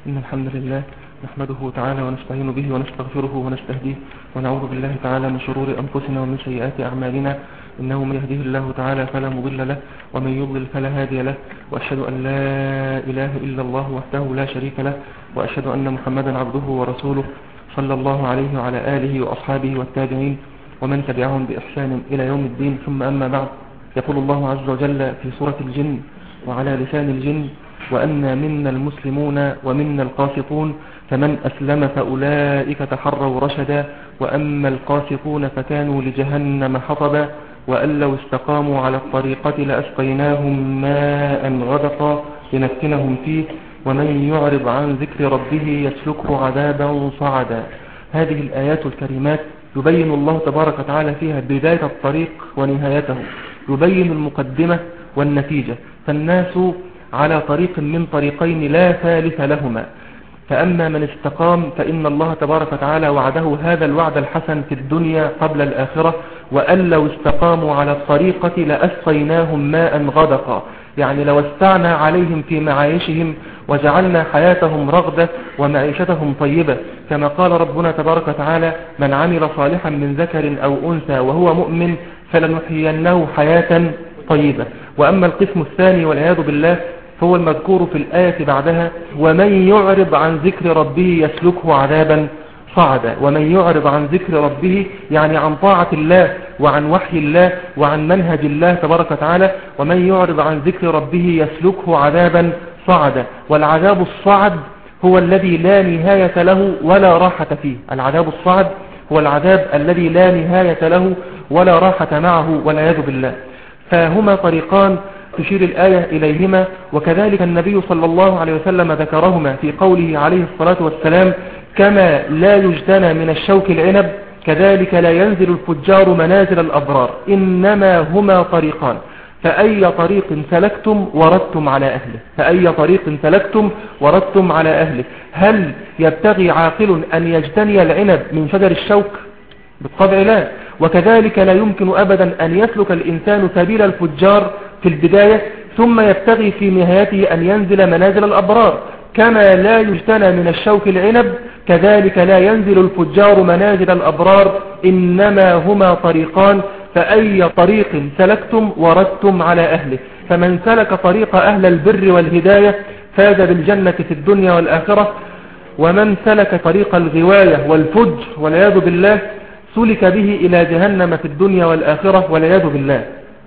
إن الحمد لله نحمده تعالى ونستعين به ونستغفره ونستهديه ونعوذ بالله تعالى من شرور أنفسنا ومن سيئات أعمالنا. إنه من يهديه الله تعالى فلا مضل له ومن يضلل فلا هادي له، وأشهد أن لا إله إلا الله وحده لا شريك له، وأشهد أن محمدا عبده ورسوله صلى الله عليه وعلى آله وأصحابه والتابعين ومن تبعهم بإحسان إلى يوم الدين. ثم أما بعد، يقول الله عز وجل في سورة الجن وعلى لسان الجن: وأنا منا المسلمون ومنا القاسطون فمن أسلم فأولئك تحروا رشدا وأما القاسطون فكانوا لجهنم حطبا وأن لو استقاموا على الطريقة لأسقيناهم ماء غدقا لنفتنهم فيه ومن يعرض عن ذكر ربه يسلكه عذابا صعدا. هذه الآيات الكريمات يبين الله تبارك وتعالى فيها بداية الطريق ونهايته، يبين المقدمة والنتيجة. فالناس على طريق من طريقين لا ثالث لهما، فأما من استقام فإن الله تبارك وتعالى وعده هذا الوعد الحسن في الدنيا قبل الآخرة: وأن لو استقاموا على الطريقة لأسقيناهم ماء غدقا، يعني لو استعنا عليهم في معايشهم وجعلنا حياتهم رغدة ومعيشتهم طيبة، كما قال ربنا تبارك وتعالى: من عمل صالحا من ذكر أو أنثى وهو مؤمن فلنحيينه حياة طيبة. وأما القسم الثاني والعياذ بالله هو المذكور في الآية بعدها: ومن يعرض عن ذكر ربه يسلكه عذابا صعدا. ومن يعرض عن ذكر ربه يعني عن طاعة الله وعن وحي الله وعن منهج الله تبارك وتعالى. ومن يعرض عن ذكر ربه يسلكه عذابا صعدا. والعذاب الصعد هو الذي لا نهاية له ولا راحة فيه. العذاب الصعد هو العذاب الذي لا نهاية له ولا راحة معه والعياذ بالله. فهما طريقان تشير الآية إليهما، وكذلك النبي صلى الله عليه وسلم ذكرهما في قوله عليه الصلاة والسلام: كما لا يجتنى من الشوك العنب كذلك لا ينزل الفجار منازل الأبرار، إنما هما طريقان فأي طريق سلكتم وردتم على أهله. فأي طريق سلكتم وردتم على أهله. هل يبتغي عاقل أن يجتني العنب من شجر الشوك؟ بالطبع لا. وكذلك لا يمكن أبدا أن يسلك الإنسان سبيل الفجار في البداية ثم يبتغي في نهايته أن ينزل منازل الأبرار. كما لا يجتنى من الشوك العنب كذلك لا ينزل الفجار منازل الأبرار، إنما هما طريقان فأي طريق سلكتم وردتم على أهله. فمن سلك طريق أهل البر والهداية فاز بالجنة في الدنيا والآخرة، ومن سلك طريق الغواية والفجر والعياذ بالله سلك به إلى جهنم في الدنيا والآخرة والعياذ بالله.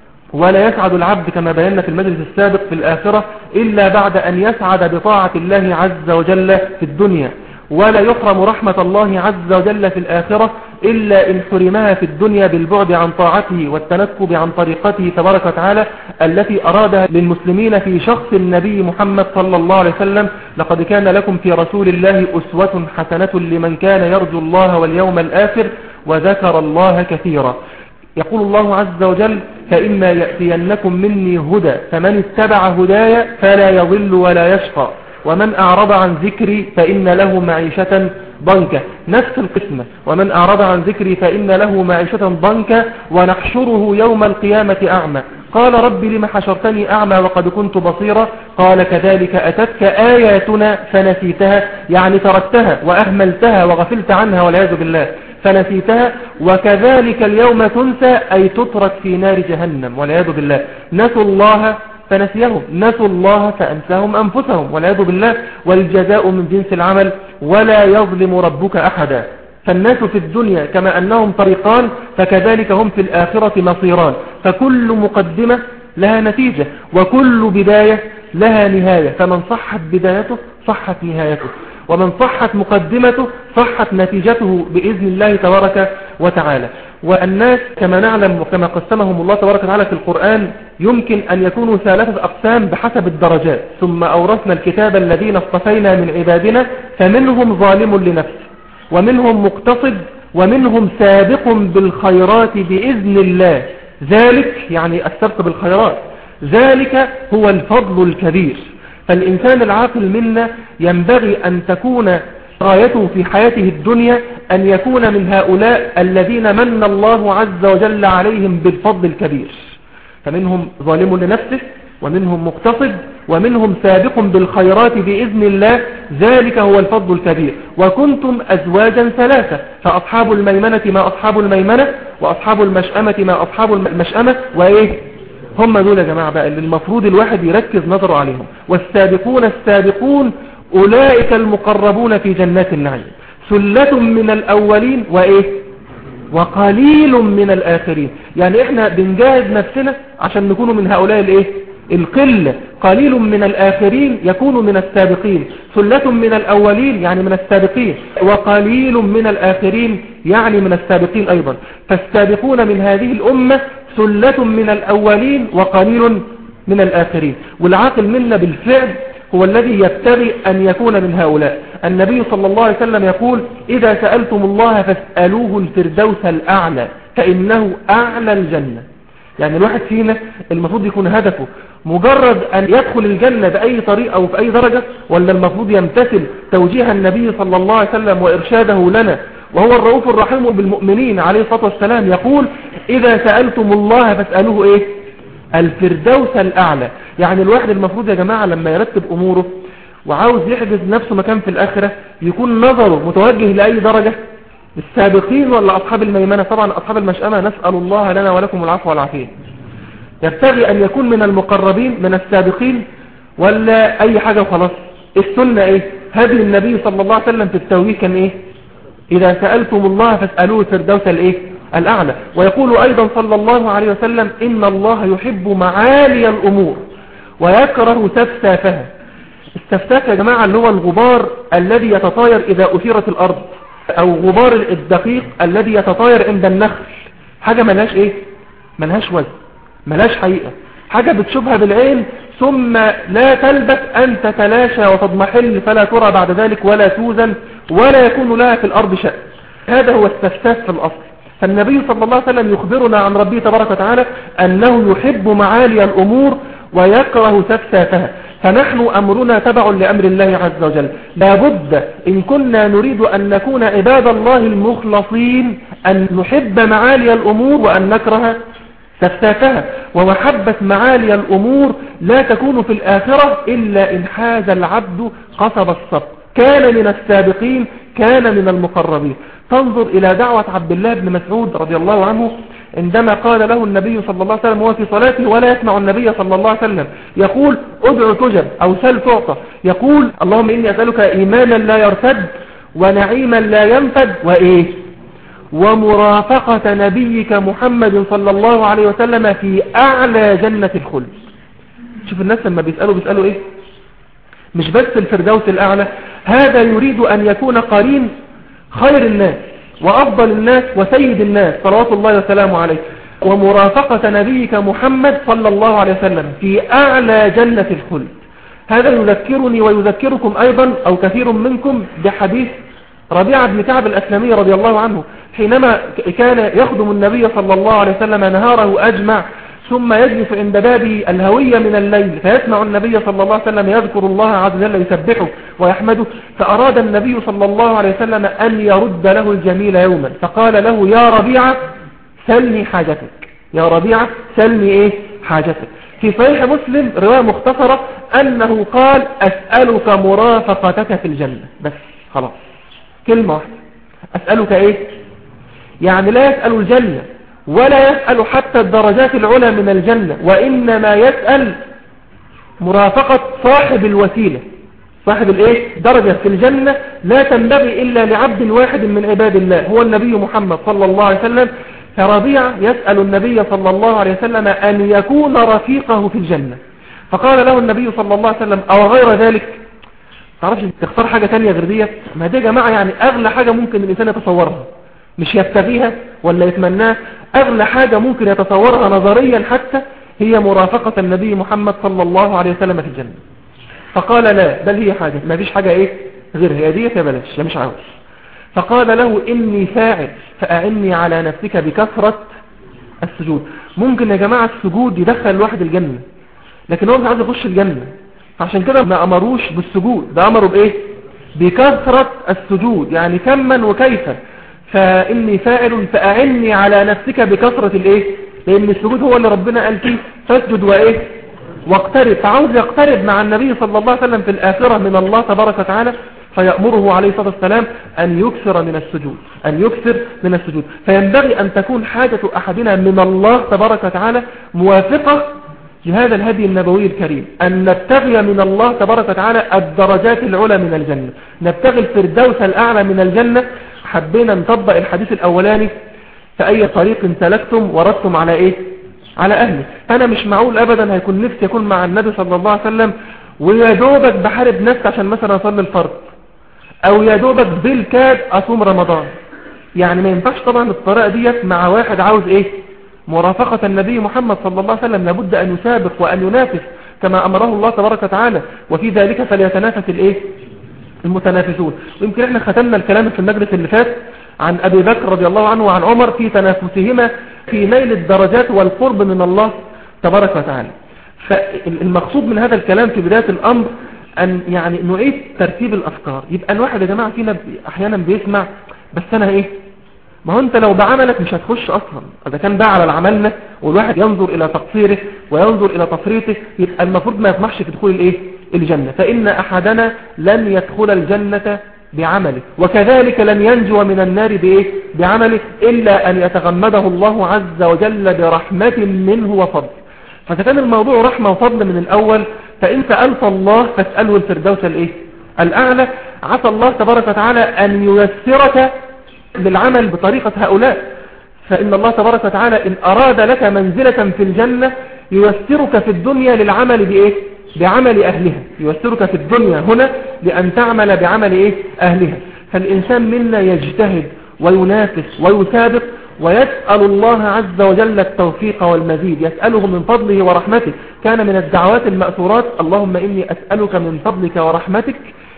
ولا يسعد العبد كما بينا في المجلس السابق في الآخرة إلا بعد أن يسعد بطاعة الله عز وجل في الدنيا، ولا يحرم رحمة الله عز وجل في الآخرة إلا إن حرمها في الدنيا بالبعد عن طاعته والتنكب عن طريقته تبارك وتعالى التي أرادها للمسلمين في شخص النبي محمد صلى الله عليه وسلم: لقد كان لكم في رسول الله أسوة حسنة لمن كان يرجو الله واليوم الآخر وذكر الله كثيرا. يقول الله عز وجل: فإما يأتينكم مني هدى فمن اتبع هدايا فلا يضل ولا يشقى ومن أعرض عن ذكري فإن له معيشة ضنكا. نفس القسمة: ومن أعرض عن ذكري فإن له معيشة ضنكا ونحشره يوم القيامة أعمى. قال رب لم حشرتني أعمى وقد كنت بصيرا؟ قال كذلك أتتك آياتنا فنسيتها، يعني تركتها وأهملتها وغفلت عنها والعياذ بالله فنسيتها، وكذلك اليوم تنسى أي تترك في نار جهنم والعياذ بالله. نسوا الله فنسيهم، نسوا الله فأنساهم أنفسهم والعياذ بالله. والجزاء من جنس العمل ولا يظلم ربك أحدا. فالناس في الدنيا كما أنهم طريقان فكذلك هم في الآخرة مصيران، فكل مقدمة لها نتيجة وكل بداية لها نهاية، فمن صحت بدايته صحت نهايته، ومن صحت مقدمته صحت نتيجته بإذن الله تبارك وتعالى. والناس كما نعلم وكما قسمهم الله تبارك وتعالى في القرآن يمكن أن يكونوا ثلاثة أقسام بحسب الدرجات. ثم أورثنا الكتاب الذين اصطفينا من عبادنا فمنهم ظالم لنفسه ومنهم مقتصد ومنهم سابق بالخيرات بإذن الله. ذلك يعني السبق بالخيرات، ذلك هو الفضل الكبير. فالإنسان العاقل منا ينبغي أن تكون غايته في حياته الدنيا أن يكون من هؤلاء الذين من الله عز وجل عليهم بالفضل الكبير. فمنهم ظالم لنفسه ومنهم مقتصد ومنهم سابق بالخيرات بإذن الله، ذلك هو الفضل الكبير. وكنتم أزواجا ثلاثة، فأصحاب الميمنة ما أصحاب الميمنة، وأصحاب المشأمة ما أصحاب المشأمة، وإيه هم دول يا جماعة بقى اللي المفروض الواحد يركز نظره عليهم. والسابقون السابقون أولئك المقربون في جنات النعيم، ثلة من الأولين وإيه وقليل من الآخرين. يعني احنا بنجاهد نفسنا عشان نكون من هؤلاء الايه القلة. قليل من الآخرين يكون من السابقين، ثلة من الأولين يعني من السابقين، وقليل من الآخرين يعني من السابقين أيضا. فالسابقون من هذه الأمة ثلة من الأولين وقليل من الآخرين. والعاقل منا بالفعل هو الذي يبتغي أن يكون من هؤلاء. النبي صلى الله عليه وسلم يقول: إذا سألتم الله فاسألوه الفردوس الأعلى فإنه أعلى الجنة. يعني الواحد فينا المفروض يكون هدفه مجرد أن يدخل الجنة بأي طريقة أو في أي درجة، ولا المفروض يمتثل توجيه النبي صلى الله عليه وسلم وإرشاده لنا، وهو الرؤوف الرحيم بالمؤمنين عليه الصلاة والسلام، يقول: إذا سألتم الله فاسألوه إيه الفردوس الأعلى. يعني الواحد المفروض يا جماعة لما يرتب أموره وعاوز يحجز نفسه مكان في الآخرة يكون نظره متوجه لأي درجة، السابقين ولا أصحاب الميمنة؟ طبعا أصحاب المشأمة نسأل الله لنا ولكم العفو والعافية. يبتغي أن يكون من المقربين من السابقين ولا أي حاجة وخلاص؟ السنة إيه؟ هدي النبي صلى الله عليه وسلم في التوجيه كان إيه؟ إذا سألتم الله فاسألوه الفردوس الإيه الأعلى. ويقول أيضا صلى الله عليه وسلم: إن الله يحب معالي الأمور ويكره سفسافها. السفساف يا جماعة اللي هو الغبار الذي يتطاير إذا أثيرت الأرض، أو غبار الدقيق الذي يتطاير عند النخل. حاجة ملهاش إيه ملهاش وزن، ملهاش حقيقة، حاجة بتشوفها بالعين ثم لا تلبث أن تتلاشى وتضمحل فلا ترى بعد ذلك ولا توزن ولا يكون لها في الأرض شأن. هذا هو السفساف في الأصل. فالنبي صلى الله عليه وسلم يخبرنا عن ربه تبارك وتعالى أنه يحب معالي الأمور ويكره سفسافها. فنحن أمرنا تبع لأمر الله عز وجل. لابد إن كنا نريد أن نكون عباد الله المخلصين أن نحب معالي الأمور وأن نكره سفسافها. ومحبة معالي الأمور لا تكون في الآخرة إلا إن حاز العبد قصب الصبر، كان من السابقين كان من المقربين. تنظر إلى دعوة عبد الله بن مسعود رضي الله عنه عندما قال له النبي صلى الله عليه وسلم وهو في صلاته ولا يسمع النبي صلى الله عليه وسلم يقول: ادع تجب أو سل تعطى. يقول: اللهم إني أسألك إيمانا لا يرتد ونعيما لا ينفد وإيه ومرافقة نبيك محمد صلى الله عليه وسلم في أعلى جنة الخلد. شوف الناس لما بيسألوا إيه؟ مش بس الفردوس الأعلى، هذا يريد أن يكون قرين خير الناس وأفضل الناس وسيد الناس صلوات الله وسلامه عليه، ومرافقة نبيك محمد صلى الله عليه وسلم في أعلى جنة الخلد. هذا يذكرني ويذكركم أيضا أو كثير منكم بحديث ربيعة بن كعب الأسلمي رضي الله عنه، حينما كان يخدم النبي صلى الله عليه وسلم نهاره أجمع، ثم يجلس عند باب الهوية من الليل فيسمع النبي صلى الله عليه وسلم يذكر الله عز وجل يسبحه ويحمده. فأراد النبي صلى الله عليه وسلم أن يرد له الجميل يوما، فقال له: يا ربيعة سلني حاجتك، يا ربيعة سلني إيه حاجتك. في صحيح مسلم رواية مختصرة أنه قال: أسألك مرافقتك في الجنة. بس خلاص، كلمة واحدة، أسألك إيه؟ يعني لا يسأل الجنة ولا يسأل حتى الدرجات العلى من الجنة، وإنما يسأل مرافقة صاحب الوسيلة، صاحب الايه درجة في الجنة لا تنبغي إلا لعبد واحد من عباد الله هو النبي محمد صلى الله عليه وسلم. فربيع يسأل النبي صلى الله عليه وسلم أن يكون رفيقه في الجنة، فقال له النبي صلى الله عليه وسلم: أو غير ذلك؟ تعرفش تختار حاجة تانية غير ديت؟ ما دي يا جماعة يعني أغلى حاجة ممكن الإنسان يتصورها، مش يبتغيها ولا يتمناها، أغلى حاجة ممكن يتصورها نظريا حتى هي مرافقة النبي محمد صلى الله عليه وسلم في الجنة. فقال: لا، بل هي حاجة، ما فيش حاجة إيه غير هي دي، يا بلاش، لا مش عاوز. فقال له: إني فاعل فأعني على نفسك بكثرة السجود. ممكن يا جماعة السجود يدخل الواحد الجنة، لكن هو مش عاوز يخش الجنة، عشان كده ما أمروش بالسجود، ده أمروا بإيه؟ بكثرة السجود، يعني كما وكيفا. فإني فاعل فأعني على نفسك بكثرة الإيه؟ لأن السجود هو اللي ربنا قال فيه: فاسجد وإيه واقترب، فعاوز يقترب مع النبي صلى الله عليه وسلم في الآخرة من الله تبارك وتعالى، فيأمره عليه الصلاة والسلام أن يكثر من السجود، فينبغي أن تكون حاجة أحدنا من الله تبارك وتعالى موافقة لهذا الهدي النبوي الكريم، أن نبتغي من الله تبارك وتعالى الدرجات العلى من الجنة، نبتغي الفردوس الأعلى من الجنة. حبينا نطبق الحديث الأولاني، فأي طريق سلكتم وردتم على إيه؟ على أهله. فأنا مش معقول أبدا هيكون نفسي يكون مع النبي صلى الله عليه وسلم ويا دوبك بحارب نفسي عشان مثلا أصلي الفرض، أو يا دوبك بالكاد أصوم رمضان. يعني ما ينفعش طبعا الطريقة ديت مع واحد عاوز إيه؟ مرافقة النبي محمد صلى الله عليه وسلم. لابد أن يسابق وأن ينافس كما أمره الله تبارك وتعالى، وفي ذلك فليتنافس الإيه؟ المتنافسون. ويمكن احنا ختمنا الكلام في المجلس اللي فات عن أبي بكر رضي الله عنه وعن عمر في تنافسهما في نيل الدرجات والقرب من الله تبارك وتعالى. فالمقصود من هذا الكلام في بداية الأمر أن يعني نعيد ترتيب الأفكار. يبقى الواحد يا جماعة فينا أحيانا بيسمع بس أنا إيه؟ ما هو أنت لو بعملك مش هتخش أصلا. إذا كان ده على العملنا والواحد ينظر إلى تقصيره وينظر إلى تفريطه، يبقى المفروض ما يطمحش في دخول الإيه؟ الجنة. فإن أحدنا لن يدخل الجنة بعمله، وكذلك لن ينجو من النار بإيه؟ بعمله، إلا أن يتغمده الله عز وجل برحمة منه وفضل. فكان الموضوع رحمة وفضل من الأول، فإن سألت الله فاسأله الفردوس الإيه؟ الأعلى. عسى الله تبارك وتعالى أن ييسرك للعمل بطريقة هؤلاء. فإن الله تبارك وتعالى إن أراد لك منزلة في الجنة ييسرك في الدنيا للعمل بإيه؟ بعمل أهلها. ييسرك في الدنيا هنا لأن تعمل بعمل إيه؟ أهلها. فالإنسان منا يجتهد وينافس ويسابق ويسأل الله عز وجل التوفيق والمزيد، يسأله من فضله ورحمته. كان من الدعوات المأثورات: اللهم إني أسألك من فضلك ورحمتك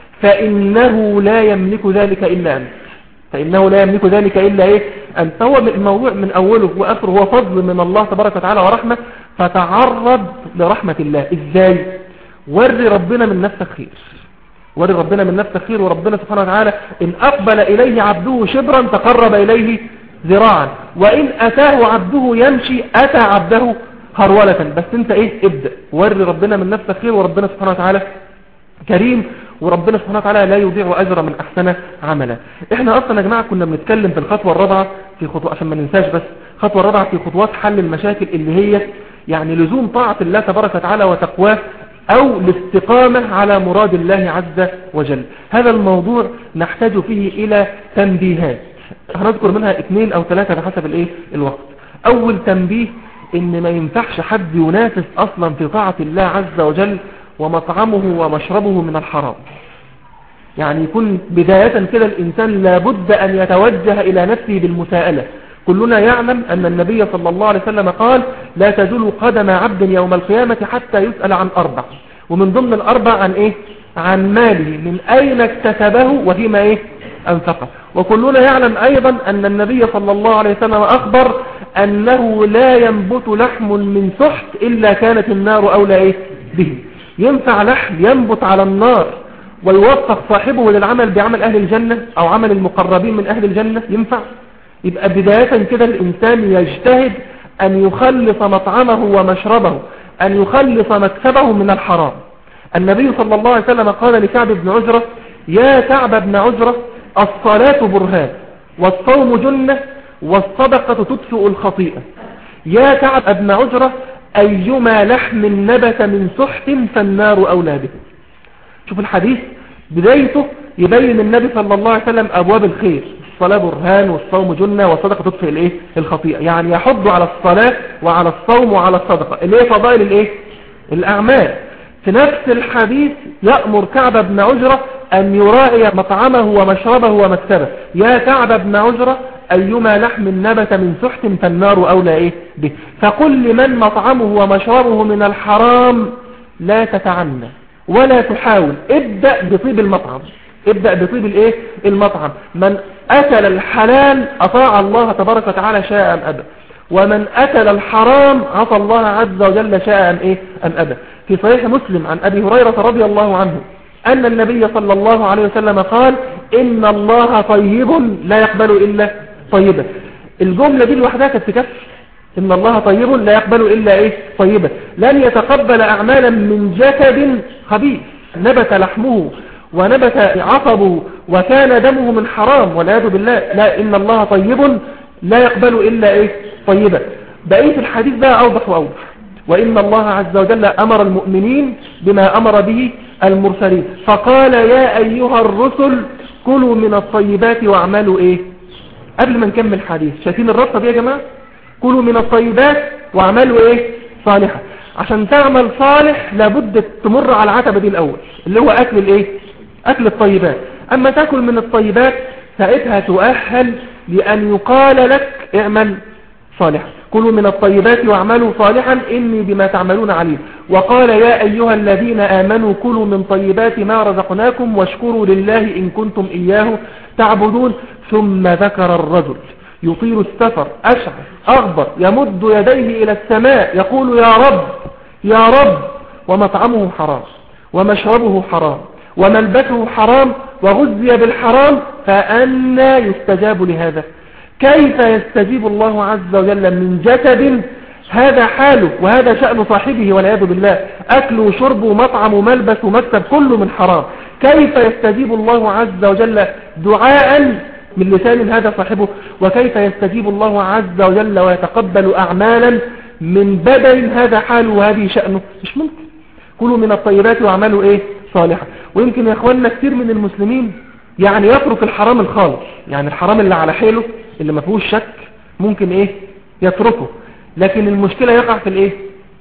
فإنه لا يملك ذلك إلا أنت. فإنه لا يملك ذلك إلا إيه؟ أنت. هو الموضوع من أوله وآخره هو فضل من الله تبارك وتعالى ورحمة، فتعرض لرحمة الله. إزاي؟ وري ربنا من نفسك خير، وري ربنا من نفسك خير. وربنا سبحانه وتعالى إن أقبل إليه عبده شبرا تقرب إليه ذراعا، وإن أتاه عبده يمشي أتى عبده هرولة. بس أنت إيه؟ ابدأ وري ربنا من نفسك خير، وربنا سبحانه وتعالى كريم، وربنا سبحانه وتعالى لا يضيع أجر من أحسن عملا. احنا أصلا يا جماعة كنا بنتكلم في الخطوة الرابعة في خطوة، عشان ما ننساش بس، الخطوة الرابعة في خطوات حل المشاكل اللي هي يعني لزوم طاعة الله تبارك وتعالى وتقواه، أو الاستقامة على مراد الله عز وجل. هذا الموضوع نحتاج فيه إلى تنبيهات، هنذكر منها 2 أو 3 بحسب الإيه؟ الوقت. أول تنبيه: إن ما ينفعش حد ينافس أصلا في طاعة الله عز وجل ومطعمه ومشربه من الحرام. يعني يكون بداية كده الإنسان لابد أن يتوجه إلى نفسه بالمساءلة. كلنا يعلم أن النبي صلى الله عليه وسلم قال: لا تزول قدم عبد يوم القيامة حتى يسأل عن 4، ومن ضمن ال4 عن إيه؟ عن ماله، من أين اكتسبه وفيما إيه؟ أنفقه. وكلنا يعلم أيضا أن النبي صلى الله عليه وسلم أخبر أنه لا ينبت لحم من سحت إلا كانت النار أولى إيه؟ به. ينفع لحم ينبت على النار ويوفق صاحبه للعمل بعمل أهل الجنة أو عمل المقربين من أهل الجنة؟ ينفع؟ يبقى بداية كده الإنسان يجتهد أن يخلص مطعمه ومشربه، أن يخلص مكسبه من الحرام. النبي صلى الله عليه وسلم قال لكعب بن عجرة: يا كعب بن عجرة، الصلاة برهان، والصوم جنة، والصدقة تطفئ الخطيئة. يا كعب بن عجرة، أيما لحم نبت من سحت فالنار أولى به. شوف الحديث بدايته يبين النبي صلى الله عليه وسلم أبواب الخير: الصلاة برهان، والصوم جنة، والصدقة تطفئ الإيه؟ الخطيئة. يعني يحض على الصلاة وعلى الصوم وعلى الصدقة اللي هي فضائل الإيه؟ الأعمال. في نفس الحديث يأمر كعب بن عجرة أن يراعي مطعمه ومشربه ومكسبه. يا كعب بن عجرة، أيما لحم نبت من سحت فالنار أولى إيه؟ به. فقل لمن مطعمه ومشربه من الحرام لا تتعنى ولا تحاول، ابدأ بطيب المطعم، ابدأ بطيب الإيه؟ المطعم. من أكل الحلال أطاع الله تبارك وتعالى شاء أم أبى، ومن أكل الحرام عصى الله عز وجل شاء أم إيه؟ أم أبى. في صحيح مسلم عن أبي هريرة رضي الله عنه أن النبي صلى الله عليه وسلم قال: إن الله طيب لا يقبل إلا طيبا. الجملة دي لوحدها كانت تكفي، إن الله طيب لا يقبل إلا إيه؟ طيبا. لن يتقبل أعمالا من جسد خبيث نبت لحمه ونبت عصبه وكان دمه من حرام والعياذ بالله. لا، إن الله طيب لا يقبل إلا إيه؟ طيبا. بقية الحديث بقى أوضح وأوضح. وإن الله عز وجل أمر المؤمنين بما أمر به المرسلين، فقال يا أيها الرسل كلوا من الطيبات واعملوا إيه؟ قبل ما نكمل الحديث، شايفين الربطة دي يا جماعة؟ كلوا من الطيبات واعملوا إيه؟ صالحة. عشان تعمل صالح لابد تمر على العتبة دي الأول اللي هو أكل الإيه؟ أكل الطيبات. أما تأكل من الطيبات ساعتها تؤهل لأن يقال لك اعمل صالحا. كلوا من الطيبات واعملوا صالحا إني بما تعملون عليم. وقال يا أيها الذين آمنوا كلوا من طيبات ما رزقناكم واشكروا لله إن كنتم إياه تعبدون. ثم ذكر الرجل يطيل السفر أشعث أغبر يمد يديه إلى السماء يقول يا رب يا رب، ومطعمه حرام ومشربه حرام وملبسه حرام وغذي بالحرام، فأنى يستجاب لهذا؟ كيف يستجيب الله عز وجل من جسد هذا حاله وهذا شأن صاحبه والعياذ بالله، أكل وشرب ومطعم وملبس ومكتب كله من حرام؟ كيف يستجيب الله عز وجل دعاء من لسان هذا صاحبه؟ وكيف يستجيب الله عز وجل ويتقبل أعمالا من بدن هذا حاله وهذه شأنه؟ مش ممكن. كلوا من الطيبات واعملوا ايه؟ صالحا. ويمكن يا اخواننا كثير من المسلمين يعني يترك الحرام الخالص، يعني الحرام اللي على حيله اللي ما فيهوش شك ممكن ايه؟ يتركه. لكن المشكلة يقع في الايه؟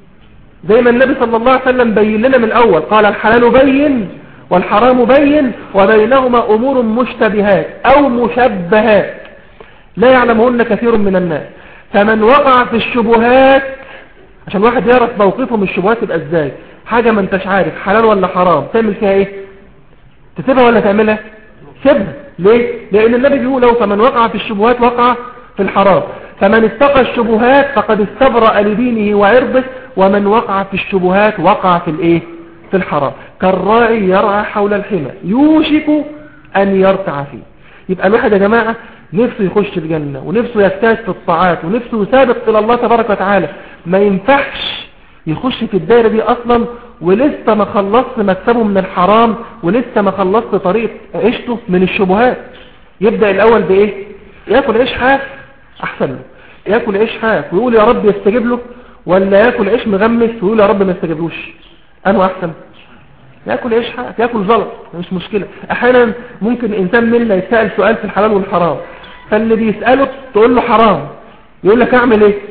زي ما النبي صلى الله عليه وسلم بين لنا من الاول، قال الحلال بين والحرام بين وبينهما امور مشتبهات او مشبهات لا يعلمهن كثير من الناس. فمن وقع في الشبهات، عشان واحد يعرف موقفه من الشبهات يبقى ازاي، حاجة ما انتش عارف حلال ولا حرام تعمل فيها ايه؟ تسيبها ولا تعملها؟ سيبها. ليه؟ لان النبي بيقول لو فمن وقع في الشبهات وقع في الحرام، فمن اتقى الشبهات فقد استبرأ لدينه وعرضه، ومن وقع في الشبهات وقع في الايه؟ في الحرام. كالراعي يرعى حول الحمى يوشك ان يرتع فيه. يبقى الواحد يا جماعة نفسه يخش الجنة ونفسه يجتهد في الطاعات ونفسه يسابق الى الله تبارك وتعالى، ما ينفعش يخش في الدائرة دي اصلا ولسه ما خلصت مكسبه من الحرام ولسه ما خلصت طريقة عيشته من الشبهات. يبدأ الاول بايه؟ ياكل عيش حاف احسن له، ياكل عيش حاف ويقول يا رب يستجيب له، ولا ياكل عيش مغمس ويقول يا رب ما يستجيبلوش؟ انه احسن؟ ياكل عيش حاف، ياكل زلط مش مشكلة. احيانا ممكن انسان منا يسأل سؤال في الحلال والحرام، فاللي بيسأله تقول له حرام يقول لك اعمل ايه؟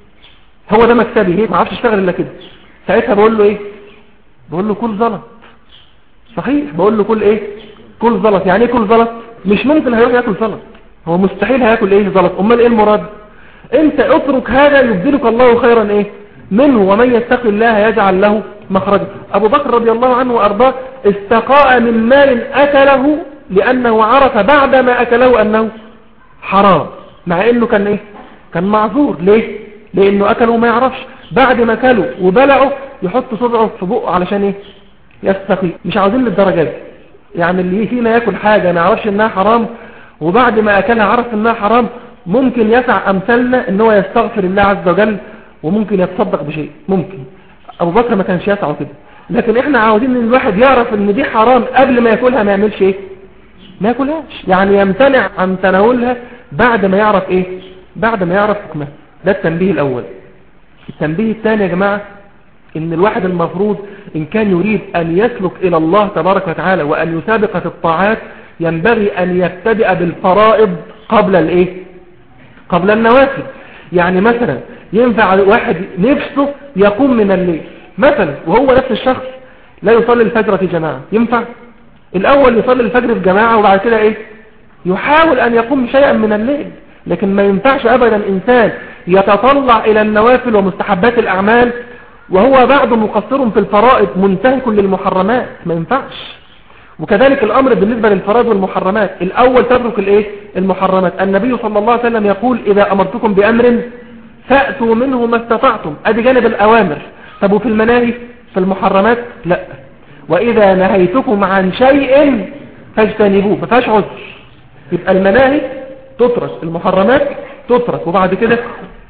هو ده مكسبي، هيك ما عرفش اشتغل الا كده. ساعتها بقول له ايه؟ بقول له كل زلط. صحيح، بقول له كل ايه؟ كل زلط. يعني ايه كل زلط؟ مش ممكن هيروح ياكل زلط، هو مستحيل هياكل ايه؟ زلط. امال ايه المراد؟ انت اترك هذا يبدلك الله خيرا ايه منه، ومن يتق الله يجعل له مخرجا. ابو بكر رضي الله عنه وارضاه استقاء من مال اكله لانه عرف بعد ما اكله انه حرام، مع انه كان ايه؟ كان معذور. ليه؟ لانه اكله ما يعرفش، بعد ما اكله وبلعه يحط صبعه في بقه علشان ايه؟ يستقي. مش عاوزين للدرجه دي. يعني اللي فينا ياكل حاجه ما يعرفش انها حرام وبعد ما اكلها عرف انها حرام، ممكن يسع امثالنا ان هو يستغفر الله عز وجل وممكن يتصدق بشيء، ممكن. ابو بكر ما كانش يسعه كده. لكن احنا عاوزين ان الواحد يعرف ان دي حرام قبل ما ياكلها ما يعملش ايه؟ ما ياكلهاش، يعني يمتنع عن تناولها بعد ما يعرف ايه؟ بعد ما يعرف حكمها. ده التنبيه الاول. التنبيه الثاني يا جماعة ان الواحد المفروض ان كان يريد ان يسلك الى الله تبارك وتعالى وان يسابق في الطاعات ينبغي ان يبتدئ بالفرائض قبل الايه؟ قبل النوافل. يعني مثلا ينفع واحد نفسه يقوم من الليل مثلا وهو نفس الشخص لا يصلي الفجر في جماعة، ينفع؟ الاول يصلي الفجر في جماعة وبعد كده ايه؟ يحاول ان يقوم شيئا من الليل. لكن ما ينفعش ابدا انسان يتطلع الى النوافل ومستحبات الاعمال وهو بعد مقصر في الفرائض منتهك للمحرمات، ما ينفعش. وكذلك الامر بالنسبة للفرائض والمحرمات، الاول تترك الايه؟ المحرمات. النبي صلى الله عليه وسلم يقول اذا امرتكم بامر فأتوا منه ما استطعتم، ادي جانب الاوامر. طب وفي المناهي في المحرمات؟ لا. واذا نهيتكم عن شيء فاجتنبوه، ما فيهاش عذر. يبقى المناهي تترك، المحرمات تترك، وبعد كده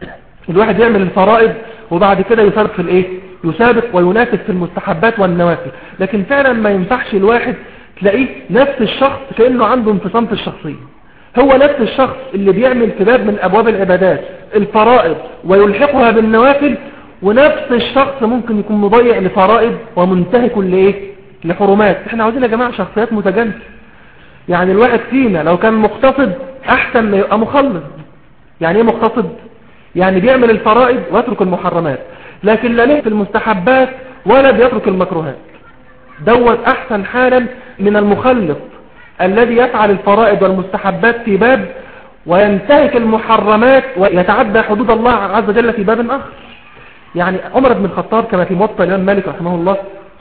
الواحد يعمل الفرائض وبعد كده يسابق في الايه، يسابق وينافس في المستحبات والنوافل. لكن فعلا ما ينفعش الواحد تلاقيه نفس الشخص كأنه عنده انفصام في الشخصية، هو نفس الشخص اللي بيعمل في باب من أبواب العبادات الفرائض ويلحقها بالنوافل، ونفس الشخص ممكن يكون مضيع لفرائض ومنتهك لإيه، لحرمات. احنا عاوزين يا جماعة شخصيات متجانسة. يعني الواحد فينا لو كان مقتصد أحسن ما يبقى مخلص. يعني ايه مقتصد؟ يعني بيعمل الفرائض ويترك المحرمات، لكن لا له في المستحبات ولا بيترك المكروهات. دوت أحسن حالا من المخلص الذي يفعل الفرائض والمستحبات في باب وينتهك المحرمات ويتعدى حدود الله عز وجل في باب آخر. يعني عمر بن الخطاب كما في موطأ الإمام مالك رحمه الله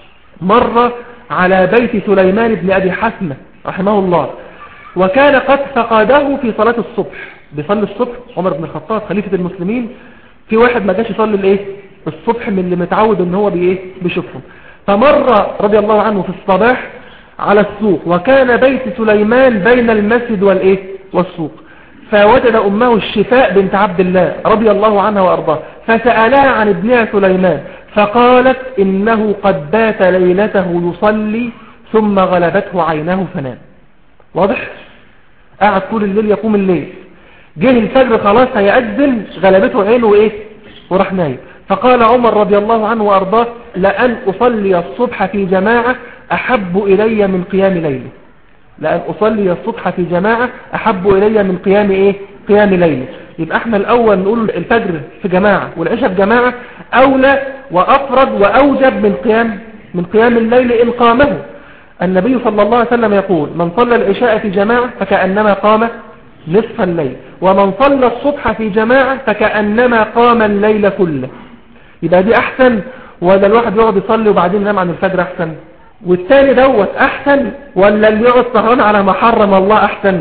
مر على بيت سليمان بن أبي حسمة رحمه الله، وكان قد فقده في صلاة الصبح. بيصلي الصبح عمر بن الخطاب خليفة المسلمين، في واحد ما جاش يصلي الايه الصبح من اللي متعود ان هو بيشوفهم. فمر رضي الله عنه في الصباح على السوق، وكان بيت سليمان بين المسجد والسوق، فوجد أمه الشفاء بنت عبد الله رضي الله عنها وأرضاه، فسألها عن ابنها سليمان، فقالت إنه قد بات ليلته يصلي ثم غلبته عيناه فنام. واضح؟ قاعد طول الليل يقوم الليل، جه الفجر خلاص هيأذن غلبته عينه وراح نايم. فقال عمر رضي الله عنه وأرضاه لأن أصلي الصبح في جماعة أحب إلي من قيام ليلي. لأن أصلي الصبح في جماعة أحب إلي من قيام ليلي. يبقى احنا الأول نقول الفجر في جماعة والعشاء في جماعة أولى وأفرد وأوجب من قيام الليل إن قامه. النبي صلى الله عليه وسلم يقول من صلى العشاء في جماعة فكأنما قام نصف الليل، ومن صلى الصبح في جماعة فكأنما قام الليل كله. يبقى دي أحسن، ولا الواحد يقعد يصلي وبعدين ينام عن الفجر أحسن؟ والتاني دوت أحسن، ولا اللي يقعد سهران على ما حرم الله أحسن؟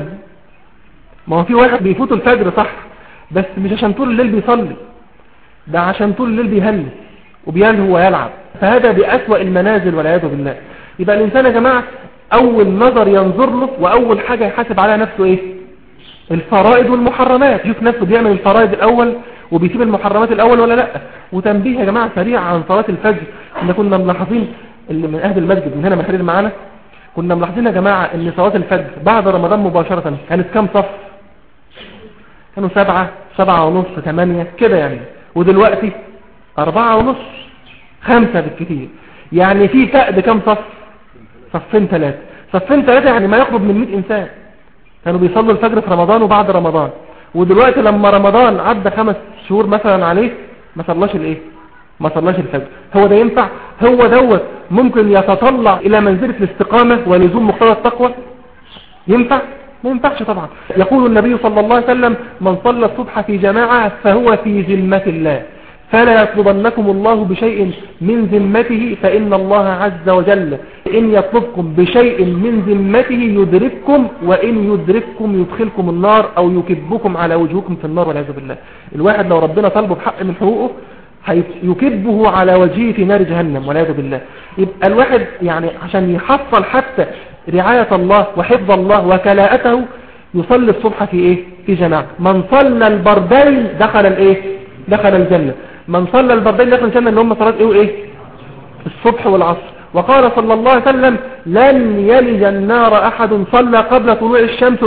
ما هو في واحد بيفوت الفجر صح، بس مش عشان طول الليل بيصلي، ده عشان طول الليل بيهلس وبيلهو ويلعب، فهذا بأسوأ المنازل والعياذ بالله. يبقى الإنسان يا جماعة أول نظر ينظر له وأول حاجة يحاسب عليها نفسه الفرائض والمحرمات. يشوف نفسه بيعمل الفرائض الأول وبيسيب المحرمات الأول ولا لا. وتنبيه يا جماعة سريع عن صلاة الفجر، إن كنا ملاحظين اللي من أهل المسجد من هنا محرر معانا، كنا ملاحظين يا جماعة إن صلاة الفجر بعد رمضان مباشرة كانت كام صف؟ كانوا 7 7:30 8 كده يعني، ودلوقتي 4:30 5 بالكثير. يعني في فقد كام صف؟ صفين 3 يعني ما يقرب من 100 إنسان كانوا بيصلوا الفجر في رمضان وبعد رمضان. ودلوقتي لما رمضان عدى 5 شهور مثلا عليه ما صلاش الفجر. هو ده ينفع؟ هو دوت ممكن يتطلع إلى منزلة الاستقامة ولزوم مقتضى التقوى؟ ينفع؟ ما ينفعش طبعا. يقول النبي صلى الله عليه وسلم من صلى الصبح في جماعة فهو في ذمة الله، فلا يطلبنكم الله بشيء من ذمته فإن الله عز وجل إن يطلبكم بشيء من ذمته يدرككم، وإن يدرككم يدخلكم النار أو يكبكم على وجهكم في النار والعياذ بالله. الواحد لو ربنا طلبه بحق من حقوقه يكبه على وجهه في نار جهنم والعياذ بالله. يبقى الواحد يعني عشان يحصل حتى رعاية الله وحفظ الله وكلاءته يصلي الصبح في جماعة. من صلى البردين دخل الجنة. من صلى البردين دخل الجنة، اللي هم صلاة الصبح والعصر. وقال صلى الله عليه وسلم لن يلج النار أحد صلى قبل طلوع الشمس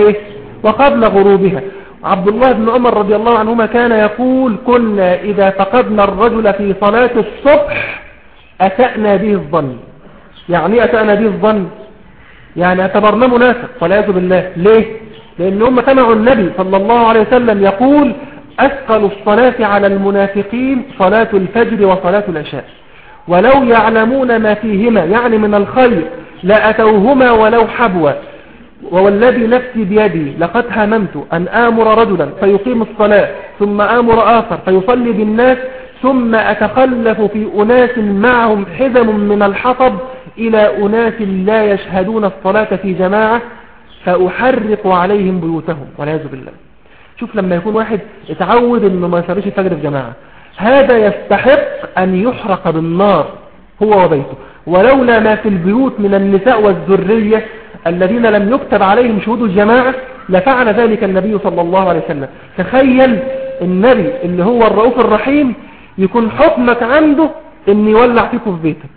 وقبل غروبها. عبد الله بن عمر رضي الله عنهما كان يقول كنا إذا فقدنا الرجل في صلاة الصبح أسأنا به الظن. يعني أسأنا به الظن يعني اعتبرنا منافق والعياذ بالله. ليه؟ لأن هم سمعوا النبي صلى الله عليه وسلم يقول أثقل الصلاة على المنافقين صلاة الفجر وصلاة العشاء، ولو يعلمون ما فيهما يعني من الخير لأتوهما ولو حبوا، والذي نفسي بيدي لقد هممت أن آمر رجلا فيقيم الصلاة ثم آمر آخر فيصلي بالناس ثم أتخلف في أناس معهم حزم من الحطب إلى أناس لا يشهدون الصلاة في جماعة فأحرق عليهم بيوتهم والعياذ بالله. شوف لما يكون واحد اتعود انه ما يصليش الفجر في جماعة، هذا يستحق ان يحرق بالنار هو وبيته. ولولا ما في البيوت من النساء والذرية الذين لم يكتب عليهم شهود الجماعة لفعل ذلك النبي صلى الله عليه وسلم. تخيل النبي اللي هو الرؤوف الرحيم يكون حكمك عنده ان يولع فيكم في بيتك.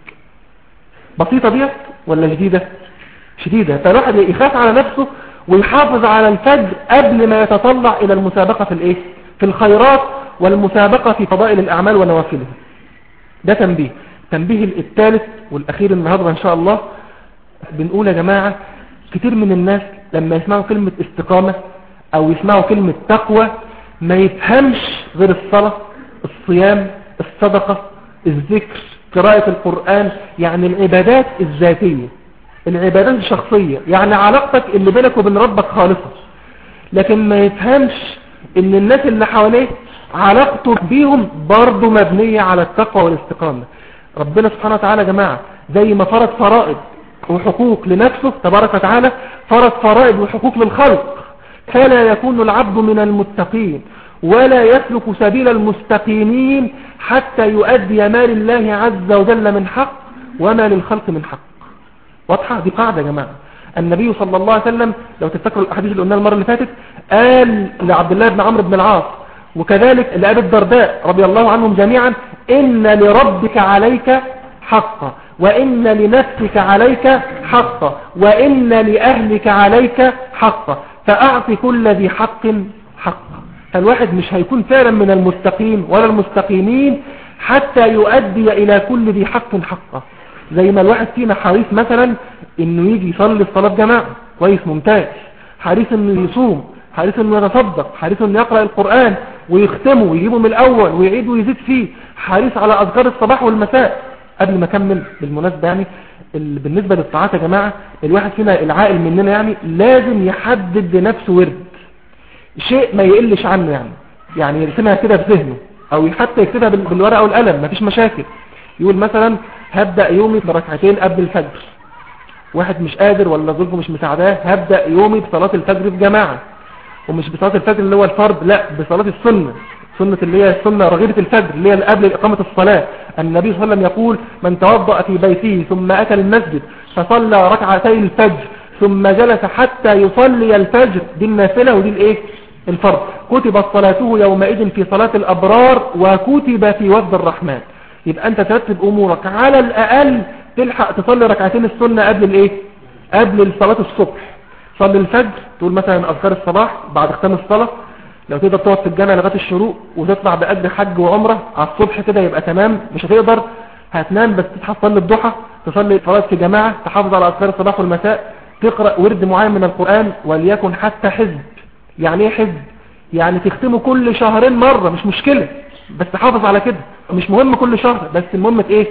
بسيطة ديت ولا شديدة؟ شديدة. فالواحد يخاف على نفسه ويحافظ على الفجر قبل ما يتطلع الى المسابقة في الايه، في الخيرات والمسابقة في فضائل الاعمال ونوافلها. ده تنبيه. تنبيه الثالث والاخير النهاردة ان شاء الله، بنقول يا جماعة كتير من الناس لما يسمعوا كلمة استقامة او يسمعوا كلمة تقوى ما يفهمش غير الصلاة، الصيام، الصدقة، الذكر، قراءة القرآن، يعني العبادات الذاتية، العبادات الشخصية، يعني علاقتك اللي بينك وبين ربك خالصة. لكن ما يفهمش ان الناس اللي حواليه علاقته بيهم برضو مبنية على التقوى والاستقامة. ربنا سبحانه وتعالى يا جماعة زي ما فرض فرائض وحقوق لنفسه تبارك وتعالى، فرض فرائض وحقوق للخلق. فلا يكون العبد من المتقين ولا يسلك سبيل المستقيمين حتى يؤدي ما لله عز وجل من حق وما للخلق من حق. واضحة؟ دي قاعدة يا جماعة. النبي صلى الله عليه وسلم لو تفتكروا الأحاديث اللي قلناها المرة اللي فاتت، قال لعبد الله بن عمرو بن العاص وكذلك لأبي الدرداء رضي الله عنهم جميعا: إن لربك عليك حقا، وإن لنفسك عليك حقا، وإن لأهلك عليك حقا، فأعط كل ذي حق حقا. فالواحد مش هيكون فعلا من المستقيم ولا المستقيمين حتى يؤدي إلى كل ذي حق حقا. زي ما الواحد فينا حريص مثلا انه يجي يصلي الصلاة جماعة، كويس ممتاز، حريص انه يصوم، حريص انه يتصدق، حريص انه يقرأ القرآن ويختمه ويجيبه من الاول ويعيد ويزيد فيه، حريص على اذكار الصباح والمساء. قبل ما اكمل بالمناسبة يعني بالنسبة للطاعات يا جماعة، الواحد فينا العاقل مننا يعني لازم يحدد لنفسه ورد، شيء ما يقلش عنه، يعني يرسمها كده في ذهنه او حتى يكتبها بالورقة والقلم، مفيش مشاكل. يقول مثلا هبدأ يومي بركعتين قبل الفجر. واحد مش قادر ولا ظروفه مش مساعداه، هبدأ يومي بصلاة الفجر في جماعة، ومش بصلاة الفجر اللي هو الفرض، لا، بصلاة السنة، سنة اللي هي السنة رغيبة الفجر اللي هي قبل إقامة الصلاة. النبي صلى الله عليه وسلم يقول: من توضأ في بيته ثم أتى المسجد فصلى ركعتي الفجر ثم جلس حتى يصلي الفجر، دي النافلة ودي الايه، الفرض، كتبت صلاته يومئذ في صلاة الأبرار وكتب في وفد الرحمن. يبقى انت ترتب امورك، على الاقل تلحق تصلي ركعتين السنة قبل الايه، قبل صلاة الصبح. صلي الفجر، تقول مثلا اذكار الصباح بعد ختام الصلاة، لو تقدر تقعد في الجامع لغاية الشروق وتطلع باجر حج وعمرة على الصبح كده يبقى تمام. مش هتقدر هتنام، بس تصحى تصلي الضحى، تصلي صلاة في جماعة، تحافظ على اذكار الصباح والمساء، تقرأ ورد معين من القرآن وليكن حتى حزب. يعني ايه حزب؟ يعني تختمه كل شهرين مرة، مش مشكلة، بس تحافظ على كده. مش مهم كل شهر، بس المهم ايه،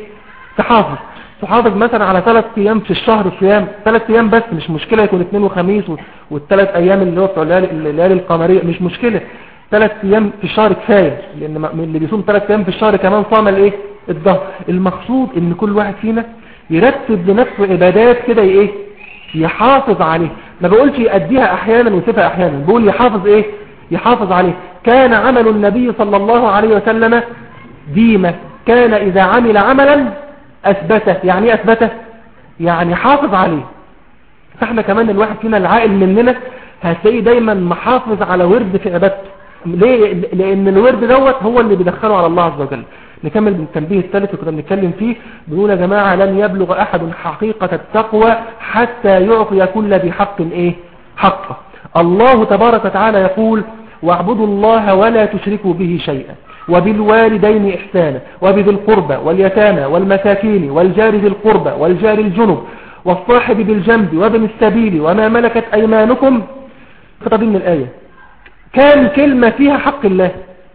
تحافظ مثلا على 3 ايام في الشهر صيام، 3 ايام بس، مش مشكلة يكون اثنين وخميس والثلاث ايام اللي هو بتوع الليالي القمرية، مش مشكلة. 3 ايام في الشهر كفاية، لان اللي بيصوم 3 ايام في الشهر كمان صام الايه، الظهر. المقصود ان كل واحد فينا يرتب لنفسه عبادات كده ايه، يحافظ عليه. ما بقولش يأديها احيانا ويسيبها احيانا، بقول يحافظ ايه، يحافظ عليه. كان عمل النبي صلى الله عليه وسلم ديمة، كان إذا عمل عملا أثبته. يعني ايه أثبته؟ يعني حافظ عليه. فاحنا كمان الواحد فينا العائل مننا هتلاقيه دايما محافظ على ورد في عبادته. ليه؟ لأن الورد دوت هو اللي بيدخله على الله عز وجل. نكمل بالتنبيه الثالث اللي كنا بنتكلم فيه، بيقول يا جماعة: لن يبلغ أحد حقيقة التقوى حتى يعطي كل ذي حق ايه، حقه. الله تبارك وتعالى يقول: واعبدوا الله ولا تشركوا به شيئا وبالوالدين إحسانا وبذي القربى واليتامى والمساكين والجار ذي القربى والجار الجنب والصاحب بالجنب وابن السبيل وما ملكت أيمانكم. خطب من الآية كان كلمة فيها حق الله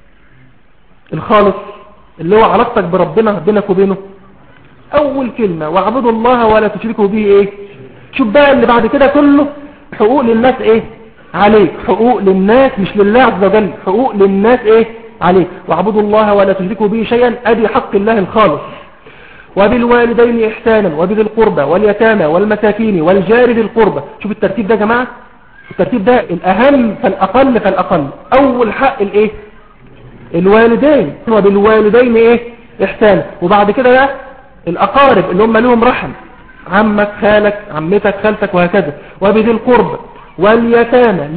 الخالص اللي هو علاقتك بربنا بينك وبينه. أول كلمة واعبدوا الله ولا تشركوا به ايه. شوف بقى اللي بعد كده كله حقوق للناس ايه عليك، حقوق للناس مش لله عز وجل، حقوق للناس ايه عليك. واعبدوا الله ولا تشركوا به شيئا، ادي حق الله الخالص. وبالوالدين احسانا وبذي القربى واليتامى والمساكين والجار ذي القربى. شوف الترتيب ده يا جماعه، الترتيب ده الاهم فالاقل فالاقل. اول حق الايه، الوالدين، وبالوالدين ايه احسانا. وبعد كده بقى الاقارب اللي هم لهم رحم، عمك خالك عمتك خالتك وهكذا. وبذي القربى واليتامى، ليه؟